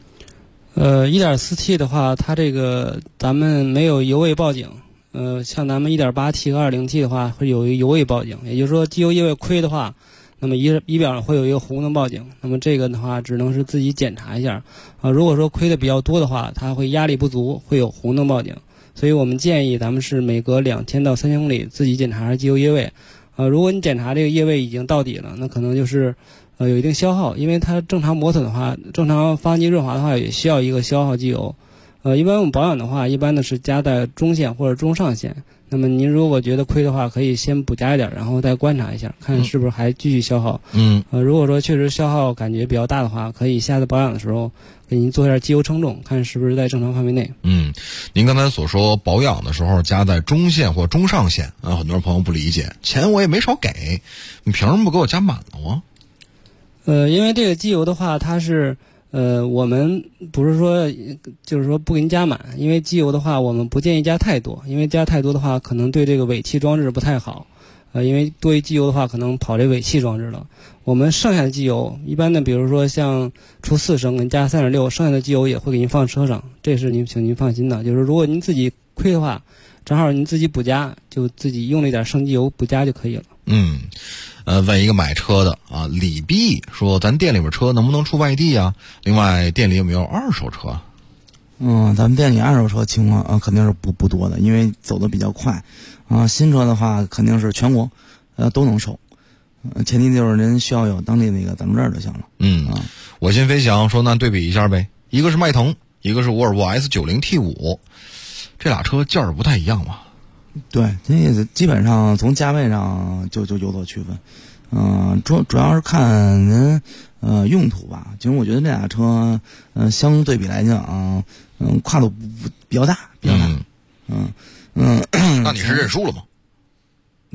？1.4T 的话，它这个咱们没有油位报警。像咱们 1.8T 和 2.0T 的话会有一个油位报警，也就是说机油液位亏的话，那么仪表上会有一个红灯报警，那么这个的话只能是自己检查一下如果说亏的比较多的话，它会压力不足，会有红灯报警，所以我们建议咱们是每隔2000到3000公里自己检查下机油液位如果你检查这个液位已经到底了，那可能就是有一定消耗，因为它正常磨损的话，正常发动机润滑的话也需要一个消耗机油一般我们保养的话，一般的是加在中线或者中上线。那么您如果觉得亏的话，可以先补加一点，然后再观察一下，看是不是还继续消耗。如果说确实消耗感觉比较大的话，可以下次保养的时候给您做一下机油称重，看是不是在正常范围内。 您刚才所说保养的时候加在中线或中上线很多朋友不理解，钱我也没少给，你凭什么不给我加满了啊？ 因为这个机油的话，它是。我们不是说就是说不给你加满，因为机油的话我们不建议加太多，因为加太多的话可能对这个尾气装置不太好因为多余机油的话可能跑这尾气装置了。我们剩下的机油一般的比如说像出4升给你加3.6，剩下的机油也会给您放车上，这是请您放心的，就是如果您自己亏的话，正好您自己补加，就自己用了一点剩机油补加就可以了。 问一个买车的李碧说，咱店里边车能不能出外地啊？另外店里有没有二手车？ 咱们店里二手车情况肯定是不多的，因为走得比较快新车的话肯定是全国都能收前提就是您需要有当地那个暂住证就行了。 我先飞翔说，那对比一下呗，一个是迈腾，一个是沃尔沃 S90 T5，这俩车价儿不太一样嘛。 对，这基本上从价位上就有所区分。主要是看您用途吧。其实我觉得这俩车相对比来讲跨度比较大。 那你是认输了吗？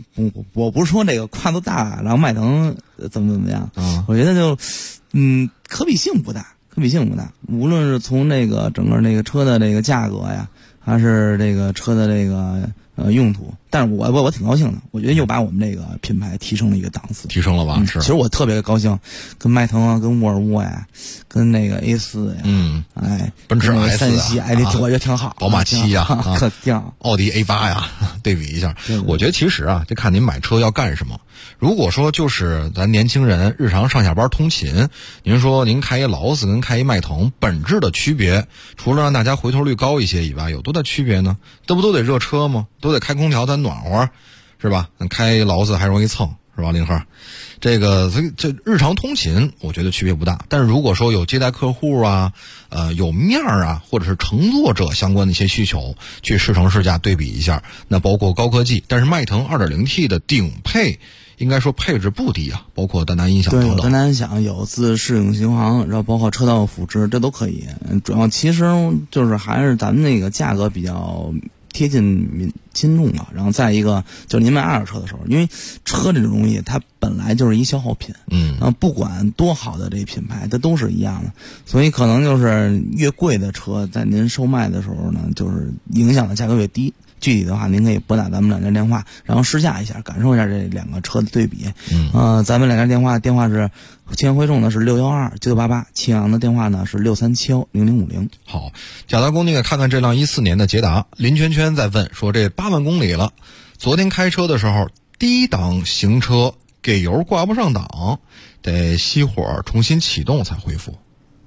我不是说这个跨度大，然后迈腾怎么样，我觉得就可比性不大。无论是从这个整个这个车的这个价格呀，还是这个车的这个用途，但是我挺高兴的，我觉得又把我们这个品牌提升了一个档次， 提升了吧？是。 其实我特别高兴，跟迈腾啊，跟沃尔沃呀，跟那个 A4 呀， 奔驰 S 3系，我觉得挺好。 宝马7呀， 可挺好。 奥迪 A8 呀，对比一下。我觉得其实啊，就看您买车要干什么。如果说就是咱年轻人日常上下班通勤，您说您开一劳斯跟开一迈腾，本质的区别，除了让大家回头率高一些以外，有多大区别呢？这不都得热车吗？都得开空调才暖和，是吧？开劳斯还容易蹭，是吧，林鹤？所以这日常通勤，我觉得区别不大。但是如果说有接待客户啊，有面儿啊，或者是乘坐者相关的一些需求，去试乘试驾对比一下，那包括高科技，但是迈腾 2.0T 的顶配。应该说配置不低啊，包括单单音响等等。 对，单单音响有自适应巡航，然后包括车道辅助，这都可以。主要其实就是还是咱们那个价格比较贴近轻重嘛。然后再一个就是您买二手车的时候，因为车这种东西它本来就是一消耗品，然后不管多好的这品牌，它都是一样的。所以可能就是越贵的车，在您售卖的时候呢，就是影响的价格越低。具体的话，您可以拨打咱们2家电话，然后试驾一下，感受一下这两个车的对比。咱们2家电话是青阳汇众呢是6129988，庆阳的电话呢是637100050。 好，贾大公，你给看看这辆14年的捷达。林圈圈在问说，这8万公里了，昨天开车的时候，低档行车给油挂不上档，得熄火重新启动才恢复。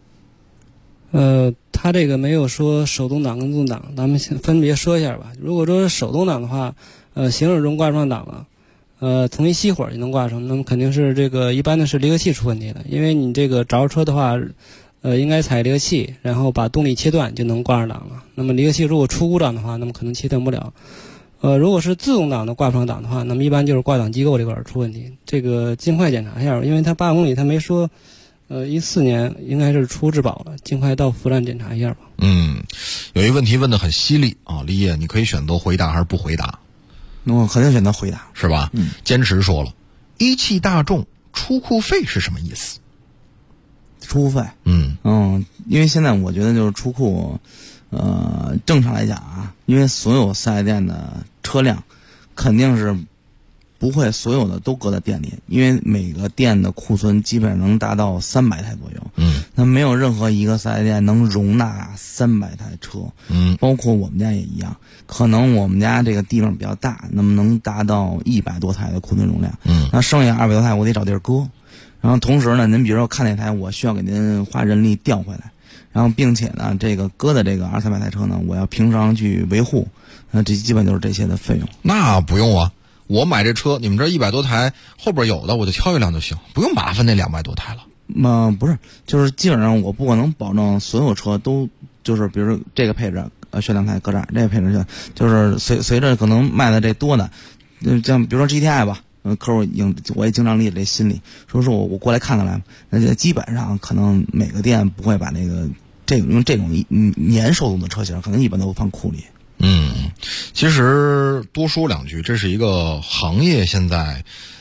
它这个没有说手动挡跟自动挡，咱们先分别说一下吧。如果说是手动挡的话，行驶中挂不上档了，重新熄火就能挂上，那么肯定是这个一般的是离合器出问题了。因为你这个着车的话，应该踩离合器，然后把动力切断就能挂上档了。那么离合器如果出故障的话，那么可能切断不了。如果是自动挡的挂不上档的话，那么一般就是挂档机构这块出问题，这个尽快检查一下，因为它8万公里它没说。14年应该是出质保了，尽快到服站检查一下吧。 有一个问题问得很犀利啊，李烨，你可以选择回答还是不回答？ 我肯定选择回答， 是吧？坚持说了，一汽大众出库费是什么意思？ 出库费，因为现在我觉得就是出库，正常来讲啊，因为所有4S店的车辆肯定是。不会所有的都搁在店里，因为每个店的库存基本上能达到300台左右。那没有任何一个4S店能容纳300台车。包括我们家也一样，可能我们家这个地方比较大，那么能达到100多台的库存容量。那剩下200多台我得找地儿搁。然后同时呢，您比如说看那台，我需要给您花人力调回来，然后并且呢，这个搁的这个200-300台车呢，我要平常去维护，这基本就是这些的费用。 那不用啊。我买这车，你们这100多台后边有的我就挑一辆就行，不用麻烦那200多台了。 不是，就是基本上我不可能保证所有车都就是比如说这个配置选2台搁这儿，这个配置就是随着可能卖的这多的，像比如说 GTI 吧，客户我也经常理解这心理，说我过来看看来，那基本上可能每个店不会把那个用这种年受动的车型，可能一般都放库里。 其实多说两句，这是一个行业现在，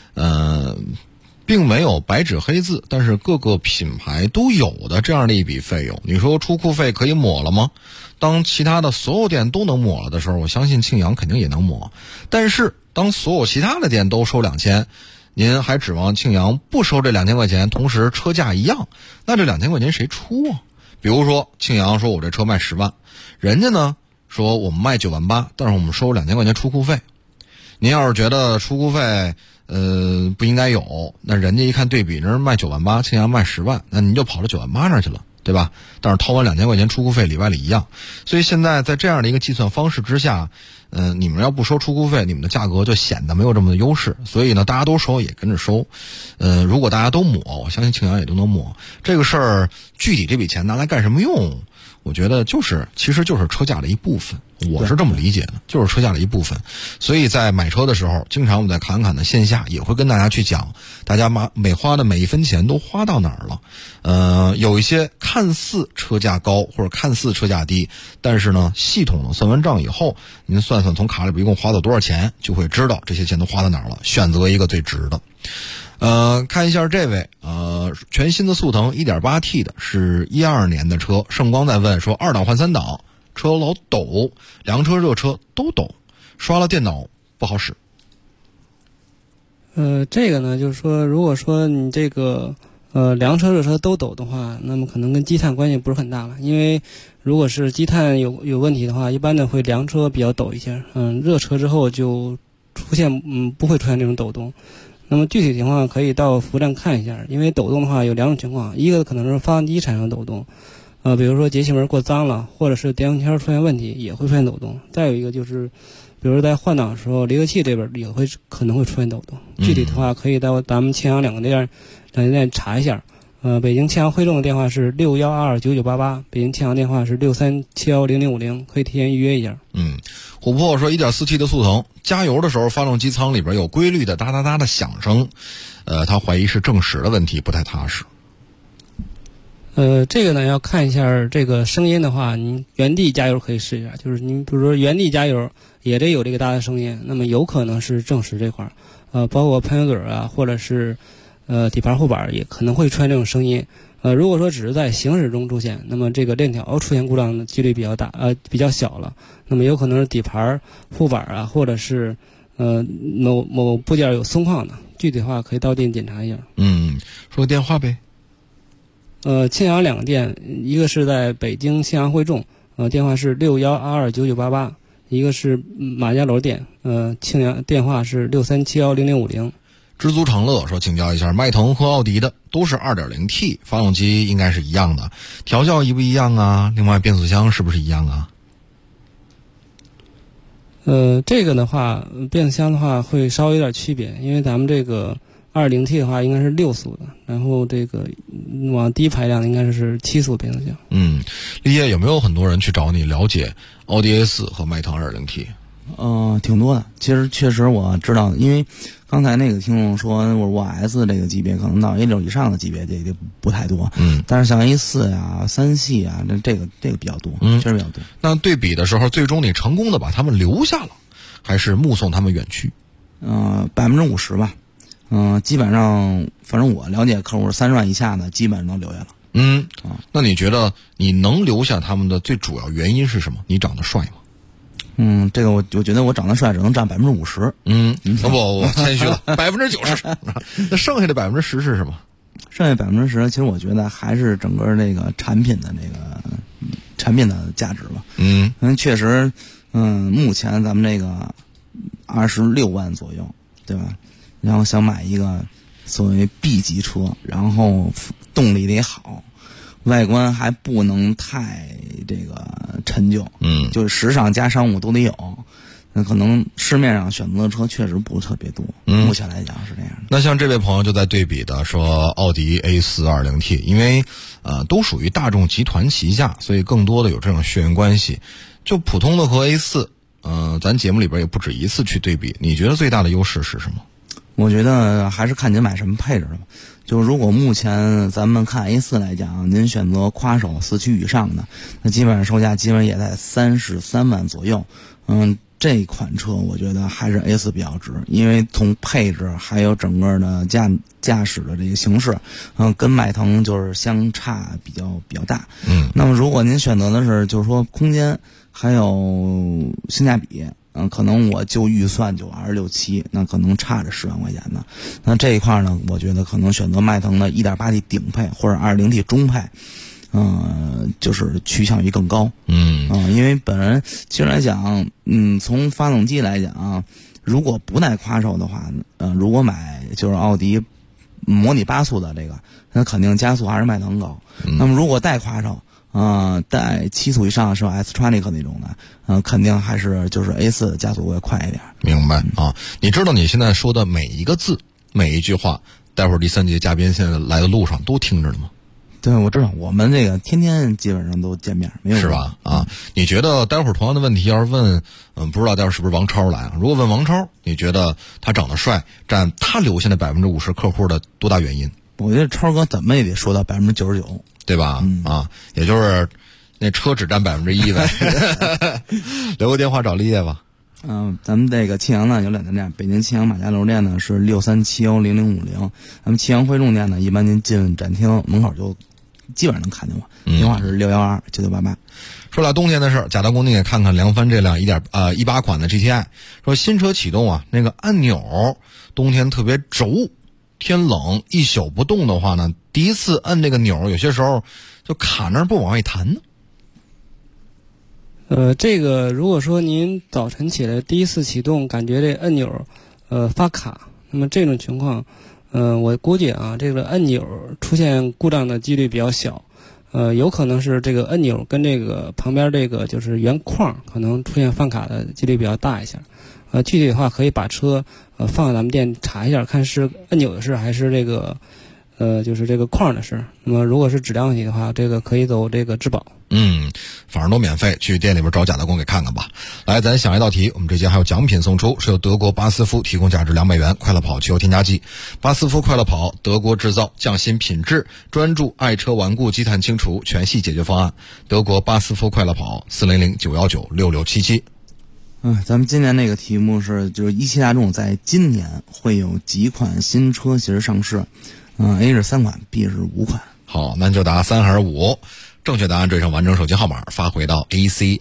并没有白纸黑字，但是各个品牌都有的这样的一笔费用。你说出库费可以抹了吗？当其他的所有店都能抹了的时候，我相信庆阳肯定也能抹。但是当所有其他的店都收2000，您还指望庆阳不收这2000块钱，同时车价一样，那这2000块钱谁出啊？比如说庆阳说我这车卖10万，人家呢说我们卖9万8，但是我们收2000块钱出库费。您要是觉得出库费不应该有，那人家一看对比，那卖9万8，庆阳卖10万，那您就跑到9万8那儿去了，对吧？但是掏完2000块钱出库费里外里一样。所以现在在这样的一个计算方式之下，你们要不收出库费，你们的价格就显得没有这么的优势。所以呢，大家都收也跟着收。如果大家都抹，我相信庆阳也都能抹。这个事儿具体这笔钱拿来干什么用， 我觉得其实就是车价的一部分，我是这么理解的，就是车价的一部分。所以在买车的时候，经常我们在侃侃的线下也会跟大家去讲，大家每花的每一分钱都花到哪儿了。有一些看似车价高或者看似车价低，但是呢，系统的算完账以后，您算算从卡里边一共花了多少钱，就会知道这些钱都花到哪儿了，选择一个最值的。看一下这位，全新的速腾 1.8T 的是12年的车，盛光在问说2档换3档，车老抖，凉车热车都抖，刷了电脑不好使。 这个呢，就是说，如果说你这个凉车热车都抖的话，那么可能跟积碳关系不是很大了，因为如果是积碳有问题的话，一般的会凉车比较抖一些，热车之后就不会出现这种抖动。那么具体情况可以到服务站看一下，因为抖动的话有2种情况，一个可能是发动机产生抖动，比如说节气门过脏了，或者是电动圈出现问题也会出现抖动。再有一个就是，比如在换挡的时候，离合器这边也可能会出现抖动。具体的话可以到咱们庆阳两个店查一下。北京庆阳汇众的电话是61229988，北京庆阳电话是63710050，可以提前预约一下。 琥珀说 1.4T 的速腾加油的时候，发动机舱里边有规律的哒哒哒的响声，他怀疑是正时的问题，不太踏实。 这个呢要看一下这个声音的话，您原地加油可以试一下，就是您比如说原地加油也得有这个哒的声音，那么有可能是正时这块包括喷油嘴啊，或者是底盘护板也可能会出现这种声音。如果说只是在行驶中出现，那么这个链条出现故障的几率比较小了，那么有可能是底盘护板啊，或者是某部件有松旷的，具体的话可以到店检查一下。 说个电话呗。 庆阳两个店，一个是在北京庆阳汇众，电话是61229988，一个是马家楼店，庆阳电话是63710050。 知足常乐说，请教一下，迈腾和奥迪的都是 2.0T， 发动机应该是一样的，调教一不一样啊？另外变速箱是不是一样啊？ 这个的话，变速箱的话会稍微有点区别，因为咱们这个 2.0T 的话应该是6速的，然后这个往低排量的应该是7速变速箱。 立业有没有很多人去找你了解奥迪 A4 和迈腾 2.0T？ 挺多的。其实确实我知道的，因为刚才那个听众说我 S 这个级别可能到 A6 以上的级别这个不太多，但是像 A4 呀、3系啊，这个比较多，确实比较多。 那对比的时候，最终你成功的把他们留下了，还是目送他们远去 ？50%吧。基本上，反正我了解客户30万以下的，基本上都留下了。 那你觉得你能留下他们的最主要原因是什么？你长得帅吗？ 这个我觉得我长得帅只能占50%。 我谦虚了，90%。那剩下的10%是什么？ 剩下10%，其实我觉得还是整个这个产品的价值吧。确实，目前咱们这个26万左右，对吧？然后想买一个所谓 B 级车，然后动力得好，外观还不能太这个陈旧，就是时尚加商务都得有。那可能市面上选择的车确实不是特别多，目前来讲是这样的。 那像这位朋友就在对比的说，奥迪 A4 2.0T， 因为都属于大众集团旗下，所以更多的有这种血缘关系。就普通的和 A4，咱节目里边也不止一次去对比，你觉得最大的优势是什么？ 我觉得还是看您买什么配置了。就如果目前咱们看 A4 来讲，您选择夸手4驱以上的，那基本上售价基本也在33万左右。这款车我觉得还是 A4 比较值，因为从配置还有整个的驾驶的这个形式，跟迈腾就是相差比较大。那么如果您选择的是就是说空间还有性价比，可能我就预算就26、7，那可能差着10万块钱呢。那这一块呢，我觉得可能选择迈腾的 1.8T 顶配或者 2.0T 中配，就是趋向于更高。因为本人其实来讲，从发动机来讲，如果不带夸手的话，如果买就是奥迪模拟8速的这个，那肯定加速还是迈腾高。那么如果带夸手，带7速以上是 S-Tronic 那种的，肯定还是就是 A4 的加速会快一点。 明白啊？你知道你现在说的每一个字，每一句话，待会儿第3节嘉宾现在来的路上都听着了吗？ 对，我知道，我们这个天天基本上都见面，没有是吧？啊，你觉得待会儿同样的问题要是问，不知道待会儿是不是王超来啊？如果问王超，你觉得他长得帅占他留下的50%客户的多大原因？ 我觉得超哥怎么也得说到99%， 对吧？啊，也就是那车只占1%呗。留个电话找立业吧。 咱们这个庆阳呢有2家店，北京庆阳马家楼店呢是63710050，咱们庆阳汇众店呢，一般您进展厅门口就基本上能看见我，电话是6129988。 说俩冬天的事儿，贾大公你给看看梁帆这辆18款的 GTI， 说新车启动啊，那个按钮冬天特别轴，天冷一宿不动的话呢，第一次摁这个钮有些时候就卡那儿不往外弹呢。 这个如果说您早晨起来第一次启动，感觉这按钮发卡，那么这种情况，我估计啊，这个按钮出现故障的几率比较小，有可能是这个按钮跟这个旁边这个就是圆框可能出现放卡的几率比较大一些。具体的话可以把车放在咱们店查一下，看是按钮的事还是这个就是这个框的事。那么如果是质量问题的话，这个可以走这个质保。 反正都免费，去店里边找贾大公给看看吧。来，咱想一道题，我们这节还有奖品送出，是由德国巴斯夫提供价值200元快乐跑汽油添加剂。巴斯夫快乐跑，德国制造，匠心品质，专注爱车顽固积碳清除全系解决方案。德国巴斯夫快乐跑，400-919-6677。 咱们今年那个题目是，就是一汽大众在今年会有几款新车型上市？A 是3款 ，B 是5款。 好，那就答3还是5。正确答案缀上完整手机号码发回到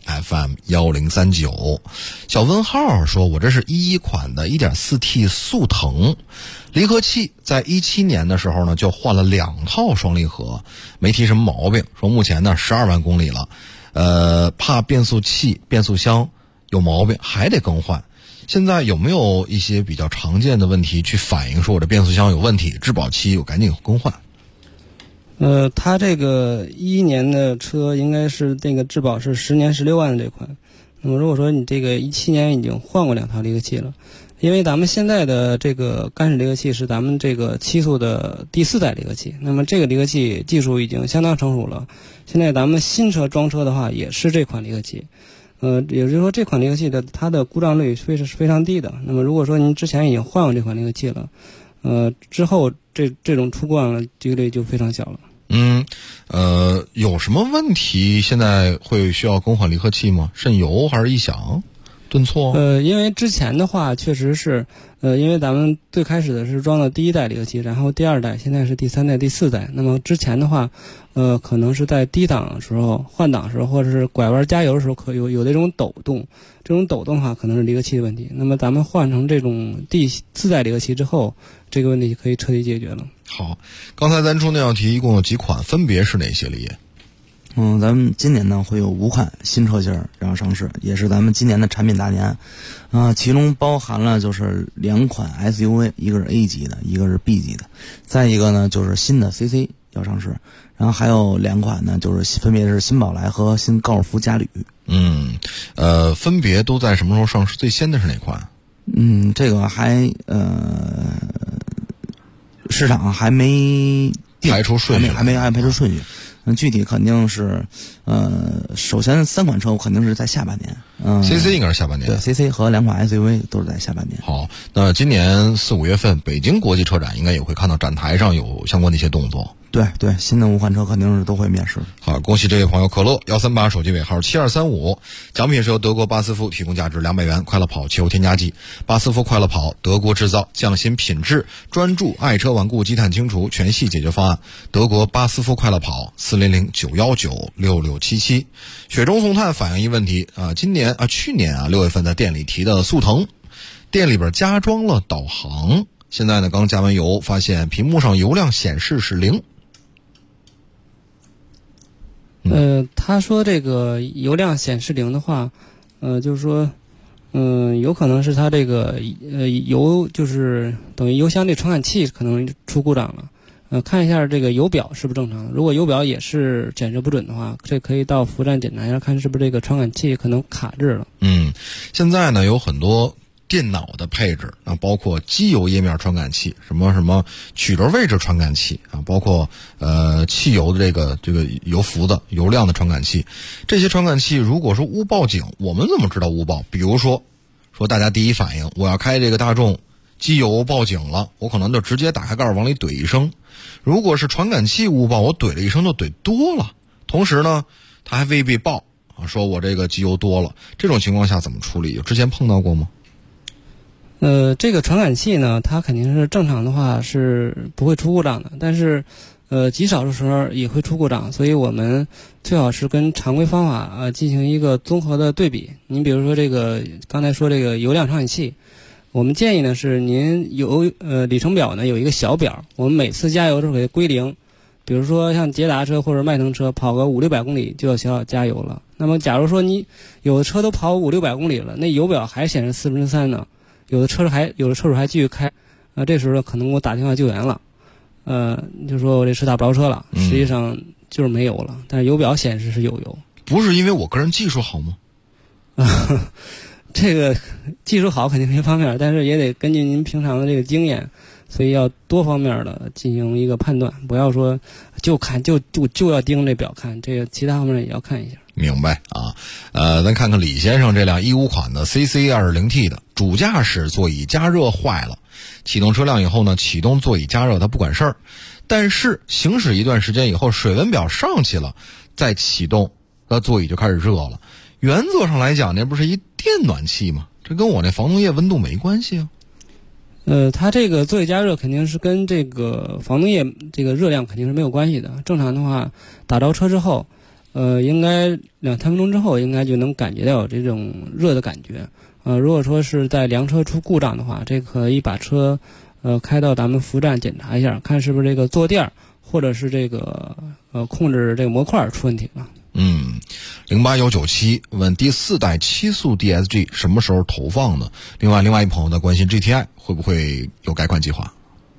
ACFM1039。小问号说，我这是11款的 1.4T 速腾，离合器在17年的时候呢就换了2套双离合，没提什么毛病，说目前呢12万公里了，怕变速器变速箱有毛病还得更换。现在有没有一些比较常见的问题去反映说我的变速箱有问题，质保期我赶紧更换？ 它这个11年的车应该是那个质保是10年16万的这款。那么如果说你这个17年已经换过2套离合器了，因为咱们现在的这个干式离合器是咱们这个7速的第4代离合器，那么这个离合器技术已经相当成熟了。现在咱们新车装车的话也是这款离合器，也就是说这款离合器的它的故障率是非常低的。那么如果说您之前已经换过这款离合器了，之后这种出故障的几率就非常小了。 有什么问题现在会需要更换离合器吗？渗油还是异响、顿挫？ 因为之前的话确实是，因为咱们最开始的是装的第1代离合器，然后第2代，现在是第3代、第4代。那么之前的话，可能是在低档的时候、换挡的时候，或者是拐弯加油的时候，有那种抖动。这种抖动的话，可能是离合器的问题。那么咱们换成这种第4代离合器之后，这个问题可以彻底解决了。 好，刚才咱出那道题一共有几款，分别是哪些理业？ 咱们今年呢会有5款新车型然后上市，也是咱们今年的产品大年。其中包含了就是2款 SUV， 一个是 A 级的，一个是 B 级的。再一个呢就是新的 CC 要上市，然后还有2款呢就是分别是新宝来和新高尔夫嘉旅。 分别都在什么时候上市？最先的是哪款？ 这个还市场还没排出顺序， 还没排出顺序。具体肯定是，首先3款车我肯定是在下半年。 CC 应该是下半年。 对 ，CC 和2款 SUV 都是在下半年。 好，那今年4、5月份北京国际车展应该也会看到展台上有相关的一些动作。 对，新的5款车肯定是都会面世。 好，恭喜这位朋友可乐138手机尾号7235，奖品是由德国巴斯夫提供价值200元快乐跑汽油添加剂。巴斯夫快乐跑，德国制造，匠心品质，专注爱车顽固积碳清除全系解决方案。德国巴斯夫快乐跑，400-919-6677。雪中送炭反映一问题去年6月份在店里提的速腾，店里边加装了导航，现在呢刚加完油，发现屏幕上油量显示是0。 他说这个油量显示0的话，就是说，有可能是他这个油就是等于油箱这传感器可能出故障了。看一下这个油表是不是正常的，如果油表也是检测不准的话，这可以到服务站检查一下，看是不是这个传感器可能卡滞了。 现在呢有很多电脑的配置啊，包括机油液面传感器，什么曲轴位置传感器啊，包括汽油的这个油浮的油量的传感器，这些传感器如果说误报警，我们怎么知道误报？比如说大家第一反应，我要开这个大众机油报警了，我可能就直接打开盖往里怼一声。如果是传感器误报，我怼了一声就怼多了，同时呢它还未必报啊，说我这个机油多了，这种情况下怎么处理？有之前碰到过吗？ 这个传感器呢，它肯定是正常的话是不会出故障的，但是极少的时候也会出故障，所以我们最好是跟常规方法进行一个综合的对比。您比如说这个刚才说这个油量传感器，我们建议呢是您里程表呢有一个小表，我们每次加油的时候给它归零。比如说像捷达车或者迈腾车跑个500-600公里就要需要加油了，那么假如说你有的车都跑500-600公里了，那油表还显示3/4呢，有的车主还继续开，这时候可能给我打电话救援了，就说我这车打不着车了，实际上就是没油了，但是油表显示是有油。 不是因为我个人技术好吗？ 这个技术好肯定是一方面，但是也得根据您平常的这个经验，所以要多方面的进行一个判断，不要说就要盯这表看，这个其他方面也要看一下。 明白啊。咱看看李先生这辆15款的 CC2.0T 的主驾驶座椅加热坏了，启动车辆以后呢，启动座椅加热它不管事儿，但是行驶一段时间以后，水温表上去了，再启动，那座椅就开始热了。原则上来讲，那不是一电暖气吗？这跟我那防冻液温度没关系啊。 它这个座椅加热肯定是跟这个防冻液这个热量肯定是没有关系的。正常的话，打着车之后，应该2-3分钟之后，应该就能感觉到这种热的感觉。如果说是在凉车出故障的话，这可以把车开到咱们服务站检查一下，看是不是这个坐垫或者是这个控制这个模块出问题了。 08197问第4代7速 DSG 什么时候投放呢？另外一朋友在关心 GTI 会不会有改款计划？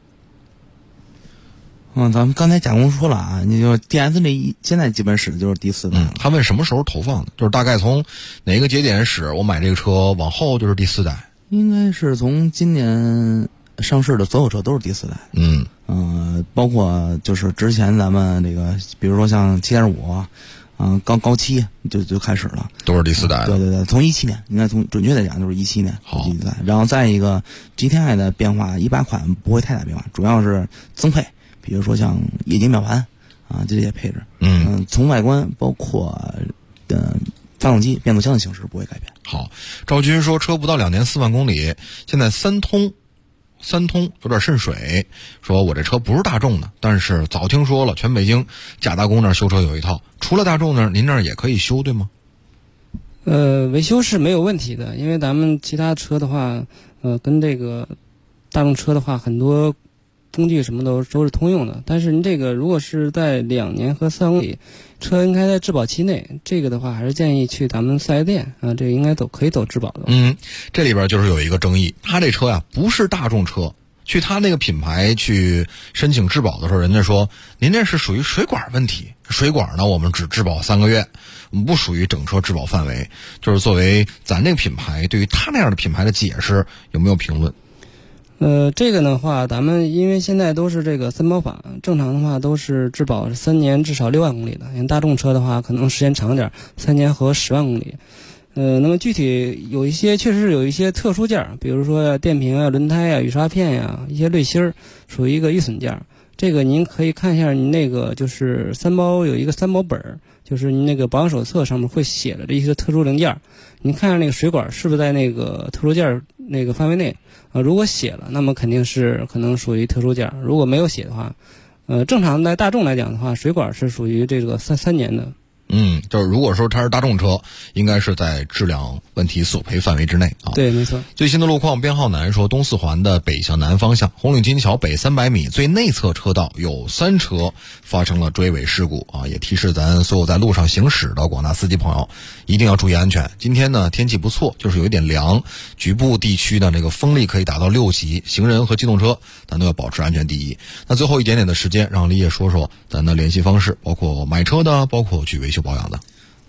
咱们刚才贾工说了啊，你就 DS 现在基本使的就是第4代。 他问什么时候投放的，就是大概从哪个节点使，我买这个车往后就是第4代。 应该是从今年上市的所有车都是第4代。包括就是之前咱们这个，比如说像7.5。高7就开始了， 都是第4代的。 对，从17年，应该准确的讲就是17年第4代。然后再一个 GTI 的变化，18款不会太大变化，主要是增配，比如说像液晶表盘这些配置。从外观包括发动机、变速箱的形式不会改变。 好，赵军说车不到2年4万公里，现在三通有点渗水，说我这车不是大众的，但是早听说了全北京贾大工那儿修车有一套，除了大众那儿您那儿也可以修对吗？ 维修是没有问题的，因为咱们其他车的话跟这个大众车的话很多工具什么都是通用的，但是您这个如果是在2年和3万公里，车应该在质保期内，这个的话还是建议去咱们4S店这个应该可以走质保的。 这里边就是有一个争议，他这车呀不是大众车，去他那个品牌去申请质保的时候，人家说您这是属于水管问题，水管呢我们只质保3个月，我们不属于整车质保范围。就是作为咱这个品牌，对于他那样的品牌的解释有没有评论？ 这个的话，咱们因为现在都是这个3保法，正常的话都是质保3年至少6万公里的，因为大众车的话可能时间长点，3年和10万公里。那么具体确实是有一些特殊件，比如说电瓶轮胎雨刷片一些滤芯属于一个预损件。这个您可以看一下您那个就是有一个3保本，就是您那个保养手册上面会写的这些特殊零件，您看看那个水管是不是在那个特殊件那个范围内。如果写了，那么肯定是可能属于特殊件；如果没有写的话，正常在大众来讲的话，水管是属于这个3年的。 就是如果说它是大众车，应该是在质量问题索赔范围之内啊。 对，没错。 最新的路况，编号南说东四环的北向南方向红岭金桥北300米最内侧车道有3车发生了追尾事故啊，也提示咱所有在路上行驶的广大司机朋友一定要注意安全。今天呢天气不错，就是有一点凉，局部地区呢这个风力可以达到6级，行人和机动车咱都要保持安全第一。那最后一点点的时间，让李也说说咱的联系方式，包括买车的，包括去维修保养的。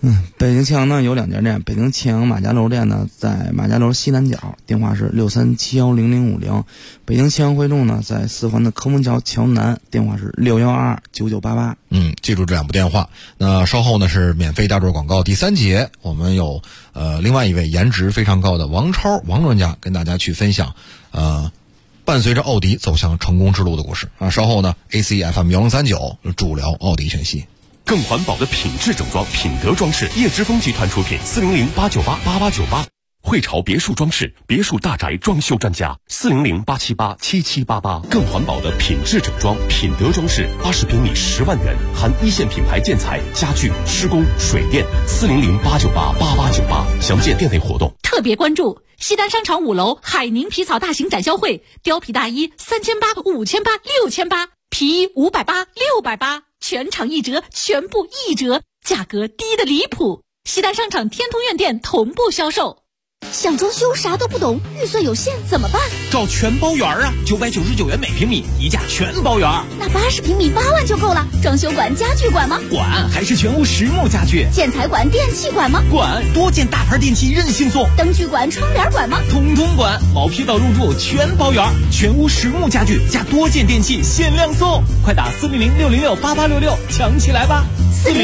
北京庆阳呢有2家店，北京庆阳马家楼店呢在马家楼西南角，电话是637100050；北京庆阳汇众呢在4环的科丰桥桥南，电话是61229988。 记住这2部电话。那稍后呢是免费大众广告第3节，我们有另外一位颜值非常高的王超王专家跟大家去分享伴随着奥迪走向成功之路的故事啊。稍后呢 ACFM1039主聊奥迪全系。 更环保的品质整装，品德装饰，叶之峰集团出品，400-898-8898。汇潮别墅装饰，别墅大宅装修专家，400-878-7788。更环保的品质整装，品德装饰，80平米10万元，含一线品牌建材、家具、施工、水电，400-898-8898。详见店内活动。 特别关注西单商场5楼海宁皮草大型展销会，貂皮大衣3800、5800、6800，皮衣580、680，全场1折，全部1折，价格低的离谱。西单商场天通苑店同步销售。 想装修啥都不懂，预算有限怎么办？ 找全包圆啊，999元每平米，一价全包圆。 那80平米8万就够了。装修管、家具管吗？ 管，还是全屋实木家具。 建材管、电器管吗？ 管，多件大牌电器任性送。 灯具管、窗帘管吗？ 通通管，毛坯到入住全包圆，全屋实木家具加多件电器限量送。快打400-606-8866抢起来吧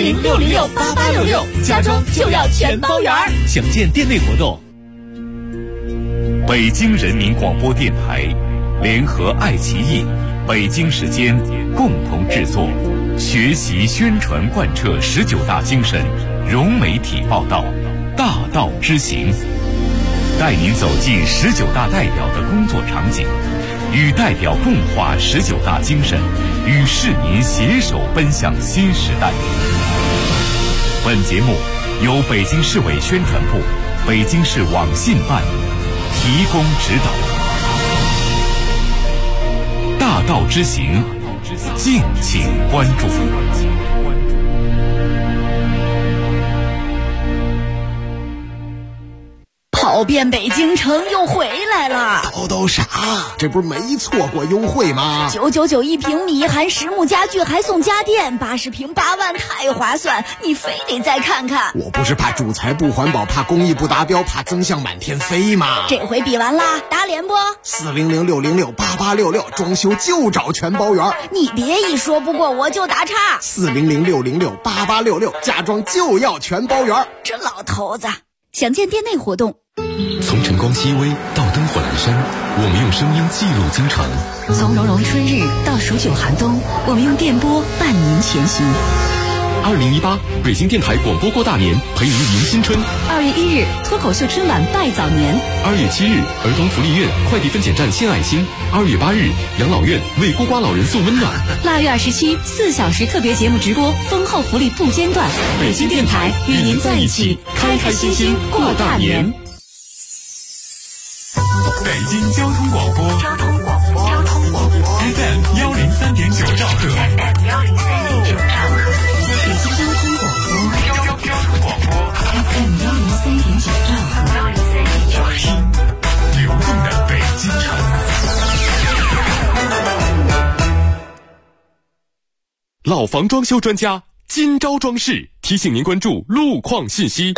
！400-606-8866，家装就要全包圆。 详见店内活动。 北京人民广播电台联合爱奇艺、北京时间共同制作，学习宣传贯彻19大精神，融媒体报道，大道之行，带您走进19大代表的工作场景，与代表共话19大精神，与市民携手奔向新时代。本节目由北京市委宣传部、北京市网信办提供指导。大道之行，敬请关注。 跑遍北京城又回来了。 叨啥？这不是没错过优惠吗 ？999一平米，含实木家具还送家电，80平8万，太划算！你非得再看看。 我不是怕主材不环保，怕工艺不达标，怕增项满天飞吗？ 这回比完啦，打脸不 ？400-606-8866，装修就找全包圆。 你别一说不过我就打岔。 400-606-8866，家装就要全包圆。 这老头子，详见店内活动。 从晨光熹微到灯火阑珊，我们用声音记录京城； 从融融春日到数九寒冬，我们用电波伴您前行。 2018北京电台广播过大年，陪您迎新春。 2月1日脱口秀春晚拜早年。 2月7日儿童福利院快递分拣站献爱心。2月8日养老院为孤寡老人送温暖。 腊月27 4小时特别节目直播，丰厚福利不间断。北京电台与您在一起，开开心心过大年。 北京交通广播FM 103.9兆赫， 北京交通广播 FM 103.9兆赫， 听流动的北京城。 老房装修专家今朝装饰提醒您关注路况信息。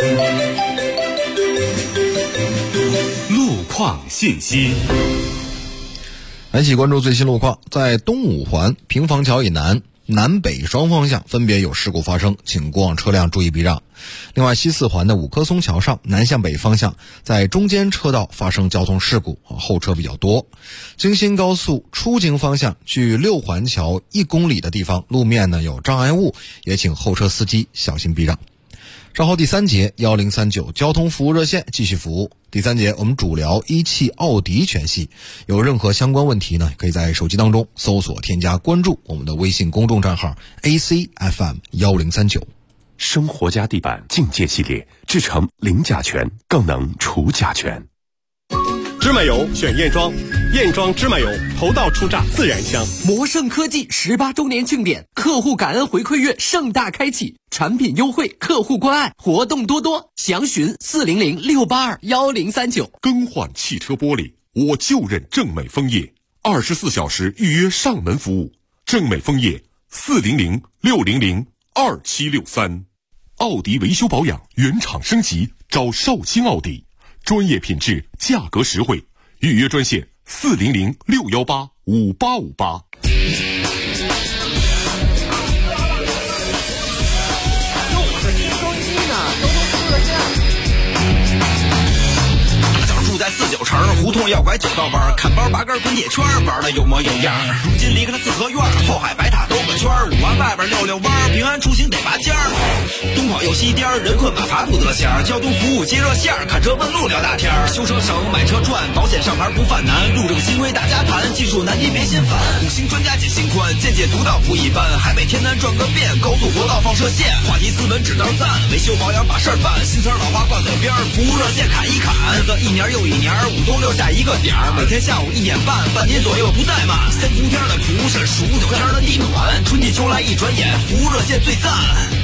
况信息， 来一起关注最新路况。在东五环平房桥以南南北双方向分别有事故发生，请过往车辆注意避让。另外，西四环的五棵松桥上南向北方向在中间车道发生交通事故，后车比较多。京新高速出京方向距六环桥1公里的地方路面呢有障碍物，也请后车司机小心避让。稍后第3节1039交通服务热线继续服务。第3节我们主聊一汽奥迪全系，有任何相关问题呢，可以在手机当中搜索添加关注我们的微信公众账号 ACFM1039。 生活家地板境界系列，制成零甲醛，更能除甲醛。 芝麻油选燕庄，燕庄芝麻油头道出榨，自然香。 魔盛科技18周年庆典，客户感恩回馈月盛大开启，产品优惠，客户关爱，活动多多，详询400-682-1039。 更换汽车玻璃，我就认正美枫叶，24小时预约上门服务。正美枫叶400-600-2763。 奥迪维修保养原厂升级，找绍兴奥迪，专业品质，价格实惠，预约专线400-618-5858。 住在49城，胡同要拐9道弯，看包拔根滚铁圈，玩的有模有样。如今离开了四合院，后海白塔兜个圈，5环外边溜溜弯，平安出行得拔尖儿。东跑又西颠，人困马乏不得闲，交通服务接热线，看车问路聊大天，修车省买车赚，保险上牌不犯难，路这个新规大家谈，技术难题别心烦。5星专家解心宽，见解独到不一般，海北天南转个遍，高速国道放射线，话题斯文只当赞，维修保养把事儿办，新词老话挂嘴边，服务热线砍一砍，日子一年又一年，5都留下一个点儿，每天下午1点半，半年左右不怠慢。3伏天的服务是数9天的地暖，春季秋来一转眼，服务热线最赞。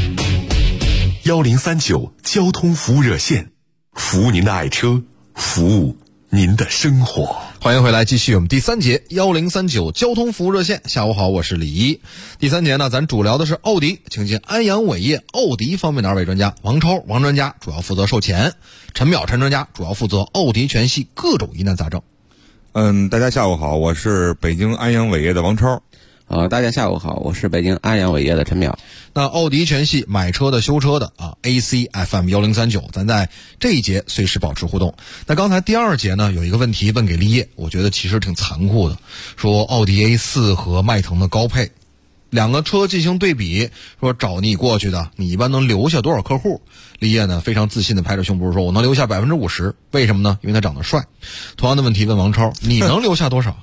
1039交通服务热线，服务您的爱车，服务您的生活。 欢迎回来，继续我们第3节1039交通服务热线。下午好，我是李一。第3节呢，咱主聊的是奥迪，请进安阳伟业奥迪方面的2位专家，王超王专家主要负责售前，陈淼陈专家主要负责奥迪全系各种疑难杂症。 大家下午好，我是北京安阳伟业的王超。 大家下午好，我是北京安阳伟业的陈淼。 那奥迪全系买车的修车的AC FM 1039，咱在这一节随时保持互动。那刚才第2节呢，有一个问题问给立业，我觉得其实挺残酷的，说奥迪 A4 和迈腾的高配2个车进行对比，说找你过去的，你一般能留下多少客户？立业呢非常自信的拍着胸脯说，我能留下50%，为什么呢？因为他长得帅。同样的问题问王超，你能留下多少？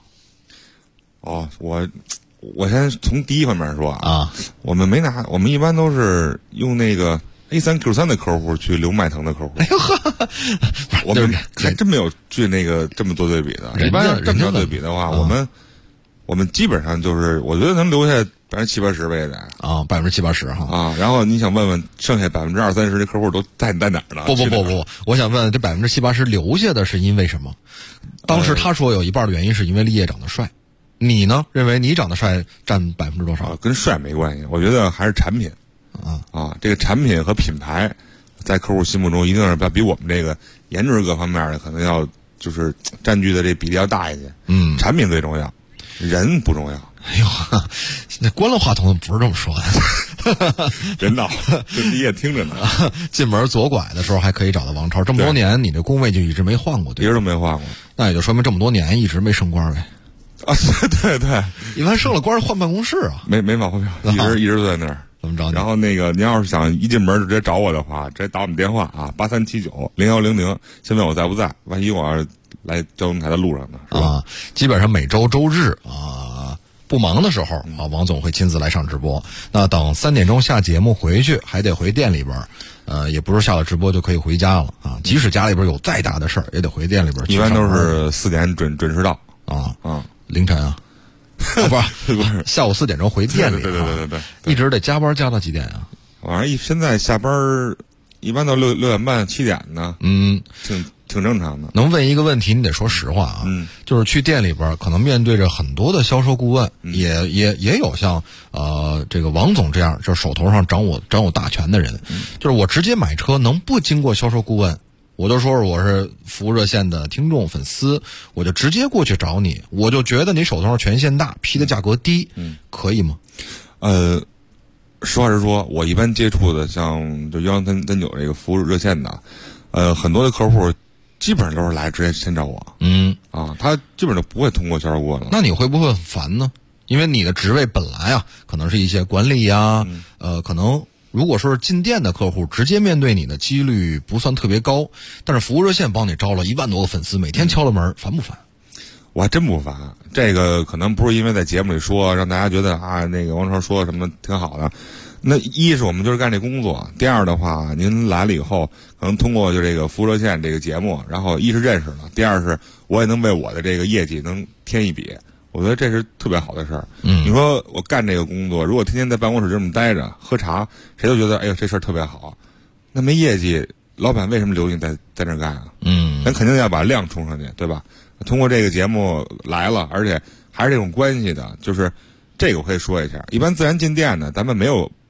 我先从第一方面说啊，我们一般都是用那个 A3Q3 的客户去留迈腾的客户。哎呦呵，我们还真没有去那个这么做对比的。一般这么做对比的话，我们基本上就是，我觉得能留下70-80%呗的啊，70-80%哈啊。然后你想问问，剩下20-30%的客户都在哪儿呢？ 不，我想问这70-80%留下的是因为什么？当时他说有一半的原因是因为立业长得帅。你呢？认为你长得帅占多少？ 跟帅没关系，我觉得还是产品这个产品和品牌在客户心目中一定是比我们这个颜值各方面的可能要就是占据的这比例要大一些。产品最重要，人不重要。 哎呦，那关了话筒不是这么说的。 人道，这你也听着呢。 进门左拐的时候还可以找到王超，这么多年你这工位就一直没换过，对吧？ 一直都没换过， 那也就说明这么多年一直没升官呗。 对， 一般升了官换办公室啊， 没往后票，一直在那儿。 怎么着？ 然后那个您要是想一进门就直接找我的话，直接打我们电话啊，8379-0100，先问我在不在，万一我要是来交通台的路上呢，是吧？ 基本上每周周日不忙的时候王总会亲自来上直播。那等3点钟下节目回去，还得回店里边。也不是下了直播就可以回家了啊，即使家里边有再大的事儿，也得回店里边去。 一般都是4点准时到凌晨啊，不是下午4点钟回店里。 对， 一直得加班加到几点啊？ 晚上现在下班一般到6点半7点呢。挺正常的。 能问一个问题，你得说实话啊。就是去店里边可能面对着很多的销售顾问，也有像这个王总这样，就是手头上掌有大权的人。就是我直接买车能不经过销售顾问，我就说我是服务热线的听众粉丝，我就直接过去找你，我就觉得你手头上权限大，批的价格低，可以吗？ 实话实说，我一般接触的像就1039这个服务热线的，很多的客户基本上都是来直接先找我。他基本上不会通过销售顾问了。 那你会不会很烦呢？因为你的职位本来可能是一些管理呀，可能如果说是进店的客户，直接面对你的几率不算特别高，但是服务热线帮你招了1万多个粉丝，每天敲了门，烦不烦？ 我还真不烦。这个可能不是因为在节目里说让大家觉得那个王超说什么挺好的。那一是我们就是干这工作，第二的话，您来了以后，可能通过就这个服务热线这个节目，然后一是认识了，第二是我也能为我的这个业绩能添一笔，我觉得这是特别好的事儿。你说我干这个工作，如果天天在办公室这么待着喝茶，谁都觉得哎呦这事儿特别好，那没业绩，老板为什么留你在那儿干啊？咱肯定要把量冲上去，对吧？通过这个节目来了，而且还是这种关系的，就是这个我可以说一下，一般自然进店呢，咱们没有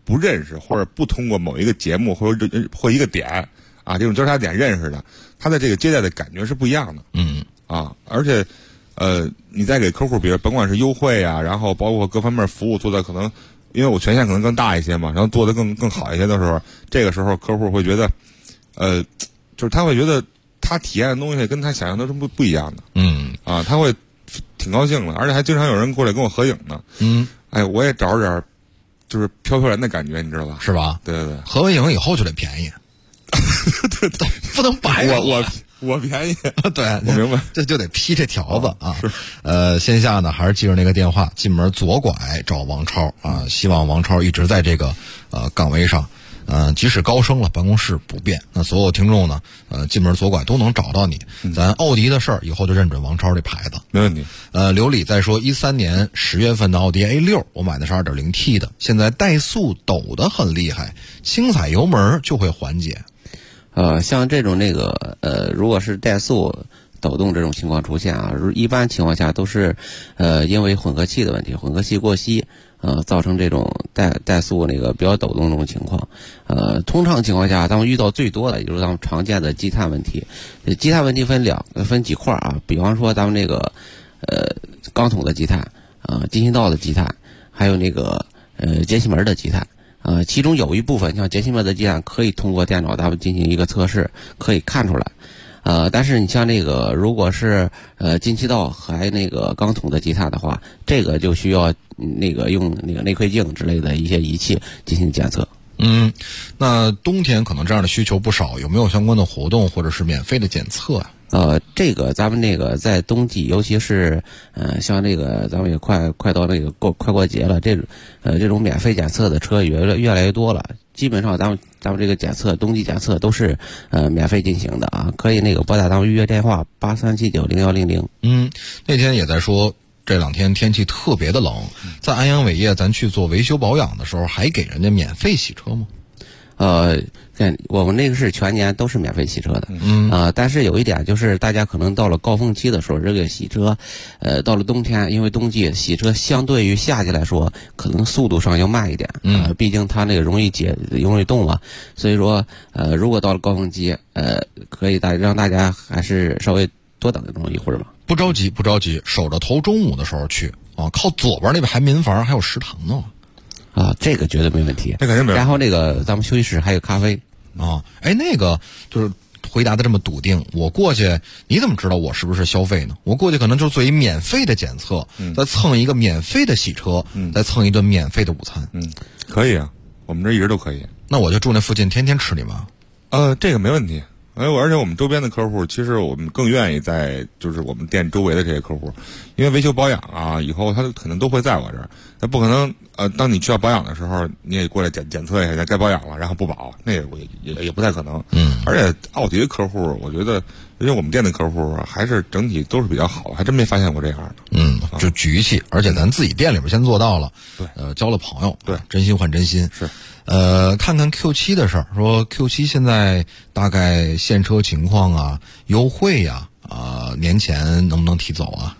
不认识或者不通过某一个节目或一个点啊这种交叉点认识的，他的这个接待的感觉是不一样的。而且你再给客户，比如甭管是优惠啊，然后包括各方面服务做的可能，因为我权限可能更大一些嘛，然后做的更好一些的时候，这个时候客户会觉得，就是他会觉得他体验的东西跟他想象的是不一样的。他会挺高兴的，而且还经常有人过来跟我合影呢。我也找着点就是飘飘然的感觉，你知道吧？ 是吧？ 对对对， 合完影以后就得便宜，对，不能白我便宜， 对， 我明白， 这就得批这条子啊。线下呢还是记着那个电话，进门左拐找王超啊。希望王超一直在这个岗位上，即使高升了，办公室不变。那所有听众呢，进门左拐都能找到你。咱奥迪的事儿以后就认准王超这牌子， 没问题。 刘理在说，13年10月份的奥迪 A6，我买的是 2.0T 的，现在怠速抖得很厉害，轻踩油门就会缓解。 像这种如果是怠速抖动这种情况出现啊，一般情况下都是因为混合气的问题，混合气过稀，造成这种怠速比较抖动这种情况。通常情况下，咱们遇到最多的也就是咱们常见的积碳问题。积碳问题分几块啊，比方说咱们钢筒的积碳，进气道的积碳，还有节气门的积碳。其中有一部分像节气门的积碳可以通过电脑咱们进行一个测试，可以看出来。但是你像如果是进气道还钢筒的积碳的话，这个就需要用内窥镜之类的一些仪器进行检测。 那冬天可能这样的需求不少，有没有相关的活动或者是免费的检测啊？ 这个咱们在冬季，尤其是像咱们也快到快过节了，这种免费检测的车越来越多了。基本上咱们这个冬季检测都是免费进行的啊，可以拨打咱们预约电话83790100。 那天也在说，这2天天气特别的冷，在安阳伟业咱去做维修保养的时候，还给人家免费洗车吗？ 我们是全年都是免费洗车的。但是有一点就是大家可能到了高峰期的时候，这个洗车到了冬天，因为冬季洗车相对于夏季来说可能速度上要慢一点。毕竟它容易动嘛，所以说如果到了高峰期，可以让大家还是稍微多等一会儿吧。 不着急，守着头中午的时候去啊，靠左边那边还民房还有食堂呢。 这个绝对没问题， 这肯定没问题。 然后咱们休息室还有咖啡啊。就是回答的这么笃定，我过去你怎么知道我是不是消费呢？我过去可能就做一免费的检测，再蹭一个免费的洗车，再蹭一顿免费的午餐。 可以啊，我们这一直都可以。 那我就住那附近，天天吃你吗？ 这个没问题。而且我们周边的客户，其实我们更愿意在就是我们店周围的这些客户，因为维修保养啊，以后他可能都会在我这儿，他不可能当你需要保养的时候，你也过来检测一下，该保养了，然后不保，那也不太可能。而且奥迪的客户，我觉得，因为我们店的客户还是整体都是比较好的，还真没发现过这样的。 就局气，而且咱自己店里边先做到了， 对， 交了朋友， 对， 真心换真心是。 看看 Q7 的事儿，说 Q7 现在大概现车情况啊，优惠呀，年前能不能提走啊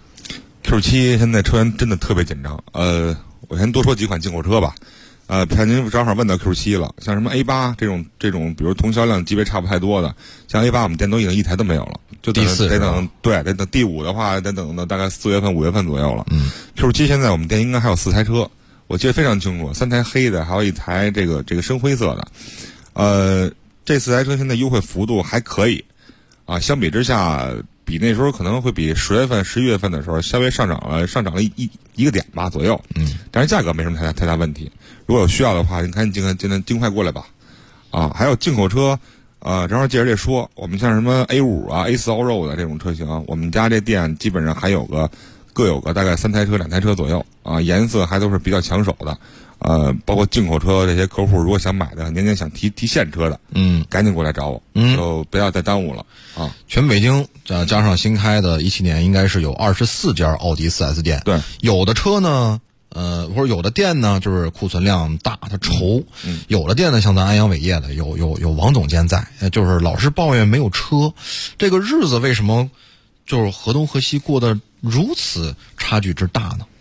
？Q7 现在车源真的特别紧张。我先多说几款进口车吧。看您正好问到 Q7 了，像什么 A8 这种，比如同销量级别差不太多的，像 A8 我们店都已经一台都没有了，就得等第5的话，得等到大概4月份、5月份左右了。Q7 现在我们店应该还有4台车。我记得非常清楚，3台黑的，还有1台这个深灰色的，这4台车现在优惠幅度还可以，相比之下，比那时候可能会比10月份、11月份的时候稍微上涨了一个点吧左右，但是价格没什么太大问题。如果有需要的话，您赶紧尽快过来吧，还有进口车，正好接着这说，我们像什么 A5 啊、A4 Allroad 的这种车型，我们家这店基本上各有个大概3台车、2台车左右颜色还都是比较抢手的，包括进口车这些客户如果想买的，年想提现车的，赶紧过来找我，就不要再耽误了啊！ 全北京加上新开的17年，应该是有24家奥迪 4S 店。 对， 有的车呢，或者有的店呢，就是库存量大，它愁；有的店呢，像咱安阳伟业的，有王总监在，就是老是抱怨没有车。这个日子为什么就是河东河西过得如此差距之大呢？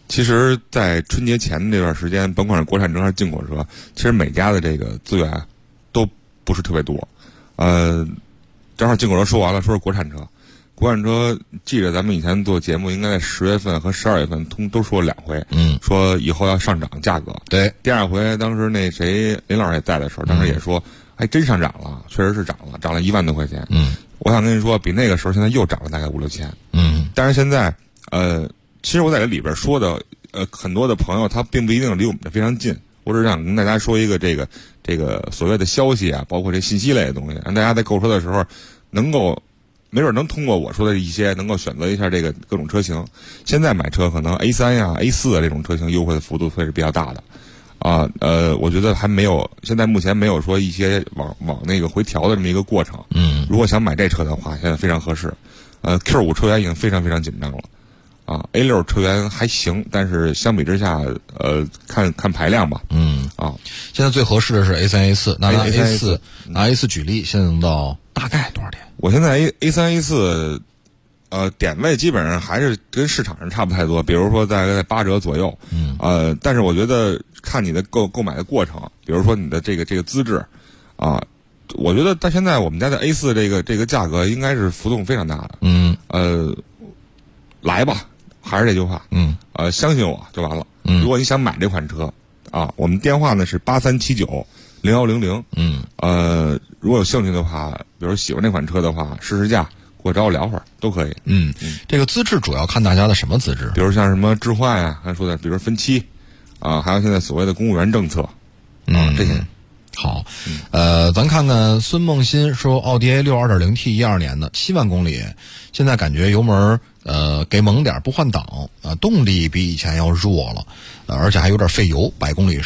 其实，在春节前这段时间，甭管是国产车还是进口车，其实每家的这个资源都不是特别多。正好进口车说完了，说是国产车。国产车记着咱们以前做节目，应该在10月份和12月份都说了2回，说以后要上涨价格。 对， 第2回当时那谁林老师也在的时候，当时也说，还真上涨了，确实是涨了1万多块钱。我想跟你说，比那个时候现在又涨了大概5、6千。但是现在其实我在这里边说的很多的朋友，他并不一定离我们这非常近。我只是想跟大家说一个这个所谓的消息啊，包括这信息类的东西，让大家在购车的时候能够没准能通过我说的一些，能够选择一下这个各种车型。现在买车可能 A3 呀、A4 这种车型优惠的幅度会是比较大的。我觉得还没有，现在目前没有说一些往那个回调的这么一个过程。如果想买这车的话，现在非常合适。Q5 车源已经非常非常紧张了。A6 车源还行，但是相比之下，看排量吧。 现在最合适的是 A3、A4， 拿 A4 举例，现在能到大概多少点？ 我现在 A3、A4，点位基本上还是跟市场上差不太多，比如说大概在8折左右。但是我觉得看你的购买的过程，比如说你的这个资质，我觉得到现在我们家的 A4 这个价格应该是浮动非常大的。来吧。还是这句话，相信我就完了。如果你想买这款车，我们电话呢是83790100。如果有兴趣的话，比如喜欢这款车的话，试试驾，给我找我聊会儿都可以。 这个资质主要看大家的什么资质？ 比如像什么置换呀，刚才说的，比如分期，还有现在所谓的公务员政策，这些。 好，咱看看孙梦欣说，奥迪 A6 2.0T 12年的7万公里，现在感觉油门给猛点不换挡，动力比以前要弱了，而且还有点费油，100公里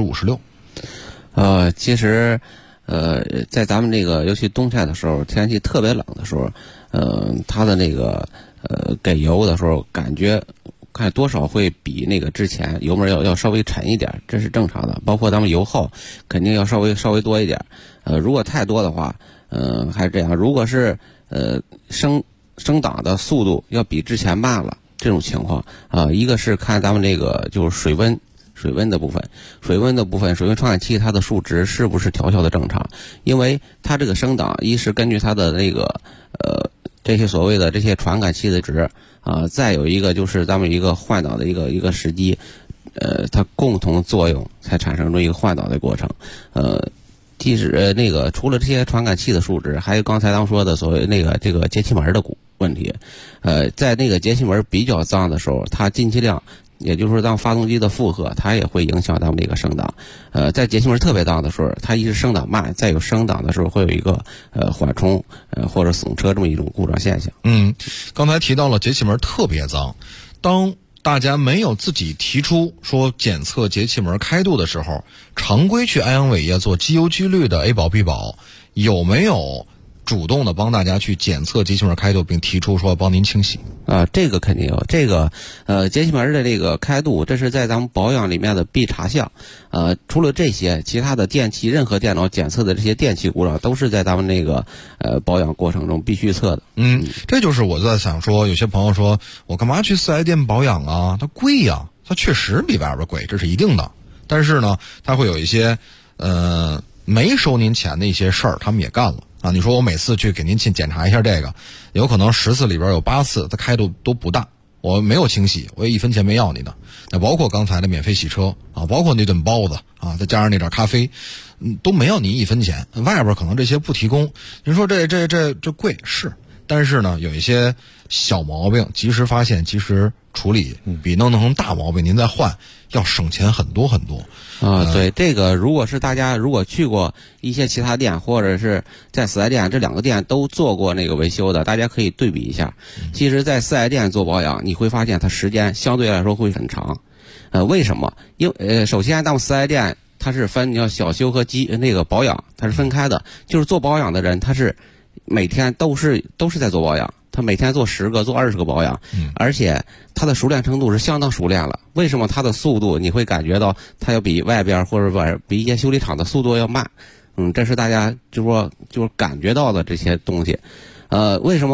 15、16。 其实在咱们这个尤其冬天的时候，天气特别冷的时候，它的那个给油的时候感觉看多少会比那个之前油门要稍微沉一点，这是正常的。包括咱们油耗肯定要稍微多一点。如果太多的话，还是这样。如果是升档的速度要比之前慢了，这种情况一个是看咱们这个就是水温的部分，水温传感器它的数值是不是调校的正常？因为它这个升档，一是根据它的那个这些所谓的这些传感器的值。再有一个就是咱们一个换挡的一个时机，它共同作用才产生出一个换挡的过程。即使那个除了这些传感器的数值，还有刚才咱们说的所谓这个节气门的问题。在那个节气门比较脏的时候，它进气量，也就是说当发动机的负荷，它也会影响咱们这个升档。在节气门特别脏的时候，它一是升档慢，再有升档的时候会有一个缓冲或者耸车这么一种故障现象。 刚才提到了节气门特别脏，当大家没有自己提出说检测节气门开度的时候，常规去安阳伟业做机油机滤的 A 保 B 保有没有主动的帮大家去检测节气门开度，并提出说帮您清洗？ 这个肯定有。这个节气门的这个开度，这是在咱们保养里面的必查项。除了这些，其他的电器，任何电脑检测的这些电器故障，都是在咱们那个保养过程中必须测的。 这就是我在想说，有些朋友说我干嘛去4S店保养啊？它贵呀，它确实比外边贵，这是一定的。但是呢，它会有一些没收您钱的一些事儿，他们也干了。你说我每次去给您去检查一下这个，有可能10次里边有8次它开度都不大，我没有清洗，我也1分钱没要你的。那包括刚才的免费洗车包括那顿包子再加上那点咖啡，都没要你1分钱。外边可能这些不提供，您说这贵是，但是呢，有一些小毛病及时发现及时处理，比弄成大毛病您再换要省钱很多很多。 对，这个如果是大家如果去过一些其他店，或者是在4S店，这2个店都做过那个维修的，大家可以对比一下。其实在4S店做保养，你会发现它时间相对来说会很长。为什么？首先咱们4S店它是分你要小修和那个保养，它是分开的。就是做保养的人，他是每天都是在做保养。他每天做10个、做20个保养，而且他的熟练程度是相当熟练了。为什么他的速度你会感觉到他要比外边或者比一些修理厂的速度要慢？这是大家就是感觉到的这些东西。为什么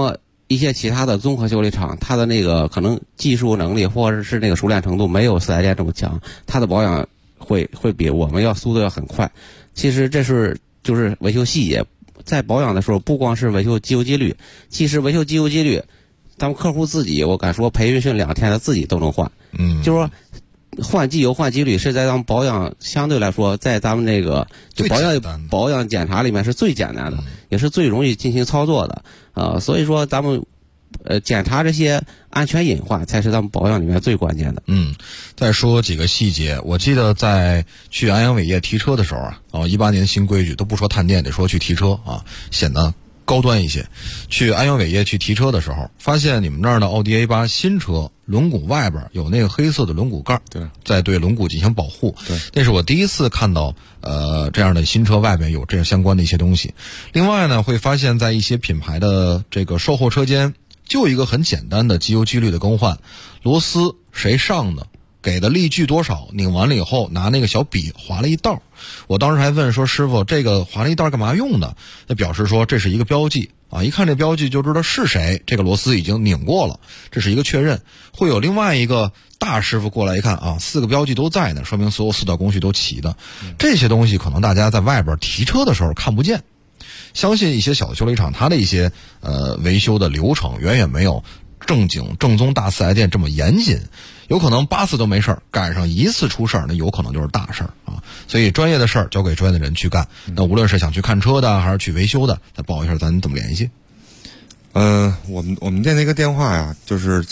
一些其他的综合修理厂，它的那个可能技术能力或者是那个熟练程度没有4S店这么强，它的保养会比我们速度要很快。其实这就是维修细节，在保养的时候不光是维修机油机滤，其实维修机油机滤，咱们客户自己我敢说培训2天他自己都能换。就是说换机油换机滤是在咱们保养相对来说在咱们这个就保养检查里面是最简单的，也是最容易进行操作的。所以说咱们检查这些安全隐患才是咱们保养里面最关键的。 再说几个细节，我记得在去安阳伟业提车的时候啊，18年新规矩都不说探店，得说去提车啊，显得高端一些。去安阳伟业去提车的时候，发现你们那儿的奥迪 A8 新车轮毂外边有那个黑色的轮毂盖， 对， 在对轮毂进行保护。 对， 那是我第一次看到这样的新车外面有这样相关的一些东西。另外呢，会发现在一些品牌的这个售后车间，就一个很简单的机油机滤的更换，螺丝谁上的，给的力矩多少，拧完了以后拿那个小笔划了一道。我当时还问说，师傅这个划了一道干嘛用的？那表示说这是一个标记啊，一看这标记就知道是谁，这个螺丝已经拧过了，这是一个确认。会有另外一个大师傅过来一看啊，4个标记都在呢，说明所有4道工序都齐的。这些东西可能大家在外边提车的时候看不见，相信一些小的修理厂它的一些维修的流程远远没有正宗大4S店这么严谨，有可能8次都没事儿，赶上1次出事儿，那有可能就是大事儿啊。所以专业的事儿交给专业的人去干。那无论是想去看车的还是去维修的，再报一下咱怎么联系？ 我们店那个电话呀，是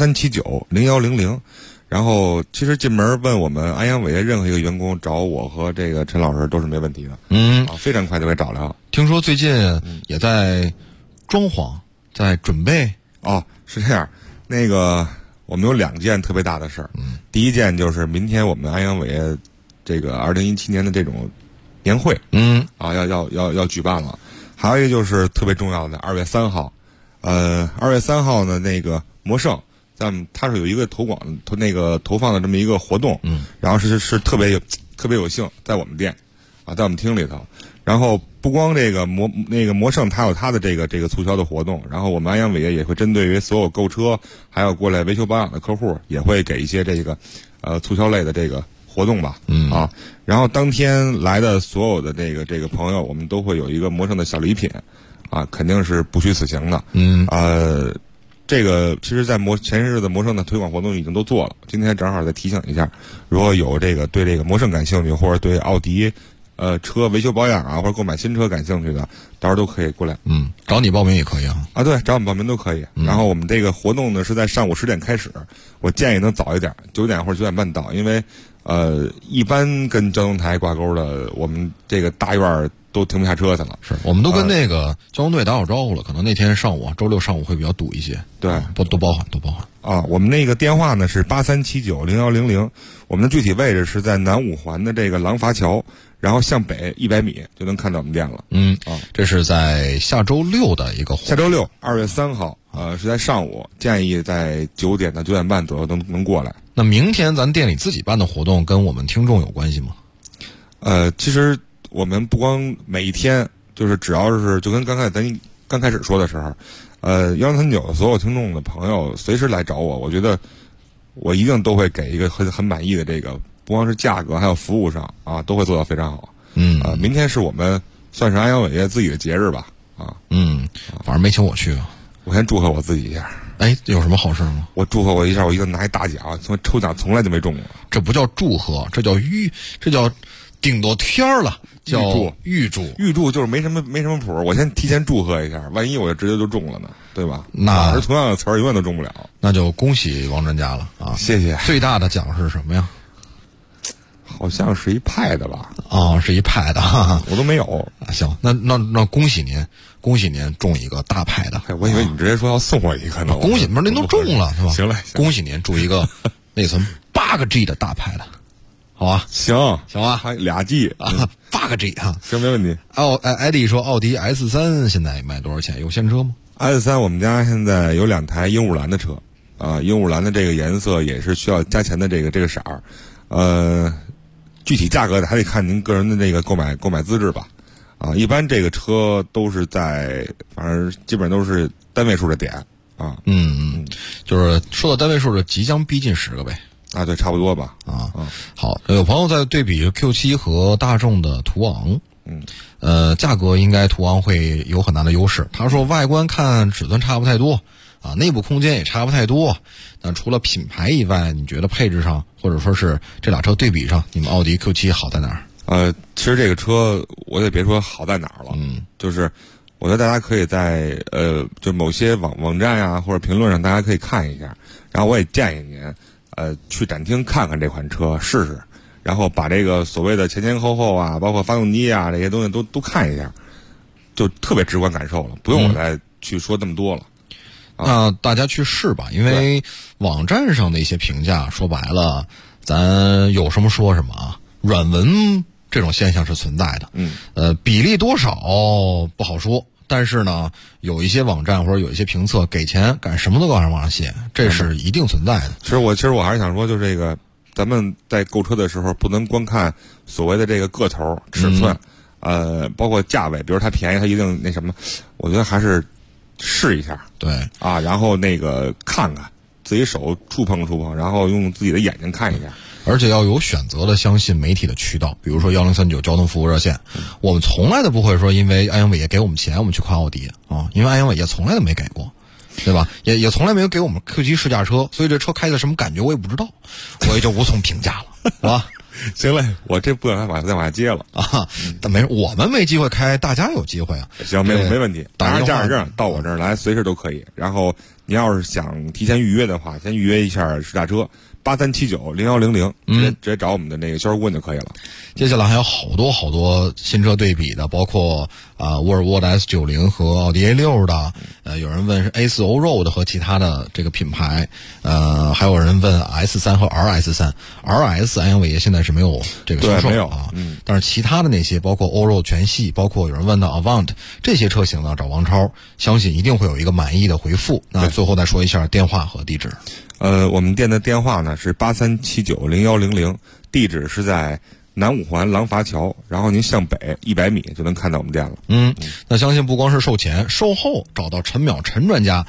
83790100。然后其实进门问我们安阳伟业任何一个员工找我和这个陈老师都是没问题的。非常快就给找了。 听说最近也在装潢，在准备。 是这样。那个我们有2件特别大的事儿。第一件就是明天我们安阳伟业这个2017年的这种年会，要举办了。还有一个就是特别重要的2月3号，2月3号呢，那个魔圣。它是有一个投放的这么一个活动，然后是特别有幸在我们店啊，在我们厅里头。然后不光这个魔圣它有它的这个促销的活动，然后我们安阳伟业也会针对于所有购车还有过来维修保养的客户，也会给一些这个促销类的这个活动吧。然后当天来的所有的这个朋友，我们都会有一个魔圣的小礼品啊，肯定是不虚此行的。这个其实在前日的魔圣的推广活动已经都做了，今天正好再提醒一下，如果有对这个魔圣感兴趣，或者对奥迪车维修保养啊，或者购买新车感兴趣的，到时候都可以过来。 找你报名也可以啊。 对，找我们报名都可以。然后我们这个活动呢是在上午10点开始，我建议能早一点，9点或者9点半到，因为一般跟交通台挂钩的，我们这个大院都停不下车去了。 是我们都跟那个交通队打好招呼了，可能那天上午周6上午会比较堵一些。 对， 都包含我们那个电话呢是83790100，我们的具体位置是在南5环的这个廊筏桥，然后向北100米就能看到我们店了。 这是在下周6的一个活动。 下周62月3号是在上午，建议在9点到9点半左右能过来。 那明天咱店里自己办的活动跟我们听众有关系吗？ 其实我们不光每一天，就是只要是就跟咱刚开始说的时候，1039的所有听众的朋友随时来找我觉得我一定都会给一个很满意的这个，不光是价格还有服务上啊，都会做到非常好。明天是我们算是安阳伟业自己的节日吧。 反正没请我去啊。 我先祝贺我自己一下。 有什么好事吗？ 我祝贺我一下，我一定拿一大奖，抽奖从来就没中过。 这不叫祝贺，这叫顶到天儿了，叫预祝。 预祝就是没什么谱，我先提前祝贺一下，万一我就直接就中了呢，对吧？ 那是同样的词儿永远都中不了。 那就恭喜王专家了啊！ 谢谢。 最大的奖是什么呀？ 好像是一派的吧？ 是一派的， 我都没有。 行，那恭喜您中一个大派的。 我以为你直接说要送我一个呢。 恭喜，不是您都中了是吧？ 行了， 恭喜您中一个内存8个 G 的大派的。好啊， 行啊， 还2 G 啊，8个 G 啊， 行，没问题。 艾迪说奥迪 S3现在卖多少钱？有现车吗 ？S3我们家现在有2台鹦鹉蓝的车，鹦鹉蓝的这个颜色也是需要加钱的这个色儿，具体价格的还得看您个人的这个购买资质吧。一般这个车都是反正基本上都是单位数的点啊。 就是说到单位数，就即将逼近10个呗。 啊，对，差不多吧。 好，有朋友在对比 Q7 和大众的途昂，价格应该途昂会有很大的优势。他说外观看尺寸差不太多啊，内部空间也差不太多。那除了品牌以外，你觉得配置上或者说是这俩车对比上，你们奥迪 Q7 好在哪儿？ 其实这个车我也别说好在哪儿了，就是我觉得大家可以在就某些网站呀或者评论上，大家可以看一下。然后我也建议您去展厅看看这款车试试，然后把这个所谓的前后啊，包括发动机啊这些东西都看一下，就特别直观感受了，不用我再去说那么多了。 那大家去试吧，因为网站上的一些评价说白了，咱有什么说什么啊，软文这种现象是存在的，比例多少不好说。但是呢，有一些网站或者有一些评测给钱敢什么都往上写，这是一定存在的。 其实我还是想说，就这个咱们在购车的时候，不能光看所谓的这个个头、尺寸，包括价位，比如它便宜，它一定那什么，我觉得还是试一下， 对啊，然后那个看看自己手触碰，然后用自己的眼睛看一下。 而且要有选择的相信媒体的渠道，比如说1039交通服务热线，我们从来都不会说因为安阳伟业给我们钱我们去夸奥迪啊，因为安阳伟业从来都没给过，对吧？也从来没有给我们 Q7 试驾车，所以这车开的什么感觉我也不知道，我也就无从评价了，是吧？ 行嘞，我这不想再往下接了啊，但没事，我们没机会开，大家有机会啊。 行，没问题，拿上驾驶证到我这儿来，随时都可以。然后您要是想提前预约的话，先预约一下试驾车。83790100，直接找我们的那个销售顾问就可以了。 接下来还有好多新车对比的，包括沃尔沃的 S90和奥迪 A6 的，有人问是 A4 Allroad 和其他的这个品牌，还有人问 S3 和 RS3。RS 安阳伟业现在是没有这个销售， 没有啊，但是其他的那些，包括 Allroad 全系，包括有人问的 Avant 这些车型呢，找王超，相信一定会有一个满意的回复。那最后再说一下电话和地址。 我们店的电话呢是83790100，地址是在南五环廊坊桥，然后您向北100米就能看到我们店了。 那相信不光是售前，售后找到陈淼陈专家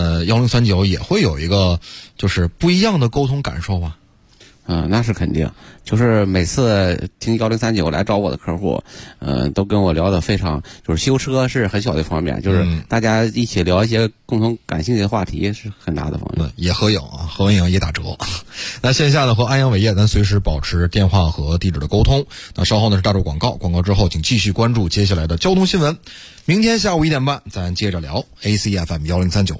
，1039也会有一个就是不一样的沟通感受吧。 那是肯定，就是每次听1039来找我的客户，都跟我聊得非常，就是修车是很小的方面，就是大家一起聊一些共同感兴趣的话题是很大的方面。 也合影啊，合完影也打折。那线下呢和安阳伟业咱随时保持电话和地址的沟通。那稍后呢是大众广告，广告之后请继续关注接下来的交通新闻。明天下午1点半咱接着聊 ACFM 1039。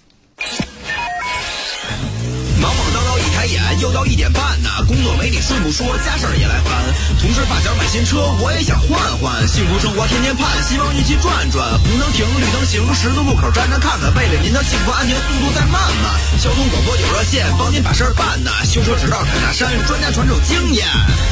忙忙叨叨一开眼，又到1点半呢。工作没你顺不说，家事儿也来烦。同事发小买新车，我也想换换。幸福生活天天盼，希望一起转转。红灯停，绿灯行，十字路口站着看看。为了您的幸福安宁，速度再慢慢。交通广播有热线，帮您把事儿办呢。修车直到凯大山，专家传授经验。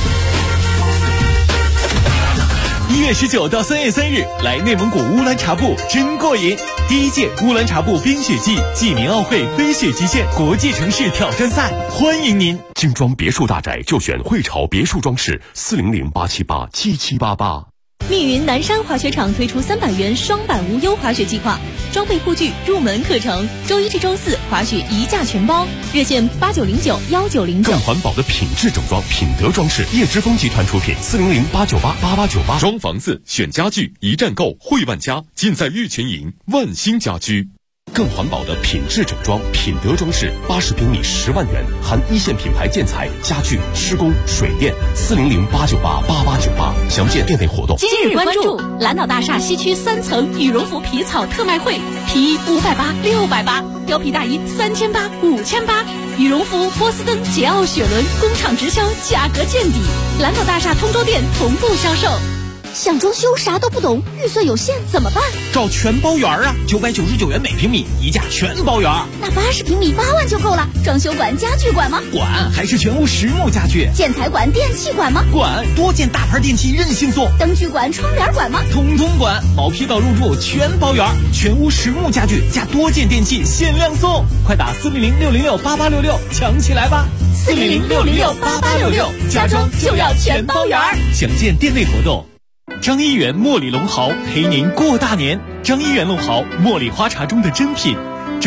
1月19到3月3日，来内蒙古乌兰察布真过瘾！第1届乌兰察布冰雪季济宁奥会飞雪极限国际城市挑战赛，欢迎您！ 精装别墅大宅就选汇潮别墅装饰，400-878-7788。 密云南山滑雪场推出300元双板无忧滑雪计划，装备护具入门课程，周1至周4滑雪一价全包，热线8909-1909。 更环保的品质整装，品德装饰，叶之峰集团出品，400-898-8898。 装房子选家具，一站购汇万家，尽在玉泉营万兴家居。 更环保的品质整装，品德装饰，80平米10万元，含一线品牌建材、家具、施工、水电，400-898-8898。详见店内活动。 今日关注蓝岛大厦西区3层羽绒服皮草特卖会，皮衣580、680，貂皮大衣3800、5800，羽绒服波司登、捷奥雪伦工厂直销，价格见底。蓝岛大厦通州店同步销售。 想装修啥都不懂，预算有限怎么办？ 找全包园啊，999元每平米，一价全包园。 那80平米8万就够了。装修馆、家具馆吗？ 管，还是全屋实木家具。 建材馆、电器馆吗？ 管，多件大牌电器任性送。 灯具馆、窗帘馆吗？ 统统管，毛坯到入住全包园，全屋实木家具加多件电器限量送，快打400-606-8866抢起来吧 ！400-606-8866，家装就要全包园。 详见店内活动。张一元茉莉龙豪陪您过大年。张一元龙豪，茉莉花茶中的珍品。张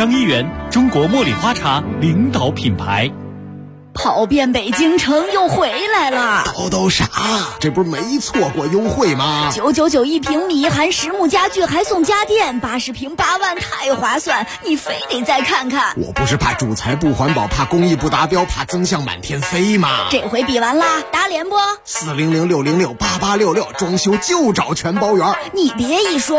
张一元，中国茉莉花茶领导品牌。 跑遍北京城又回来了， 叨啥？这不是没错过优惠吗 ？999一平米，含实木家具还送家电，80平8万，太划算！你非得再看看。 我不是怕主材不环保，怕工艺不达标，怕增项满天飞吗？ 这回比完啦，打脸不？ 400-606-8866，装修就找全包圆。 你别一说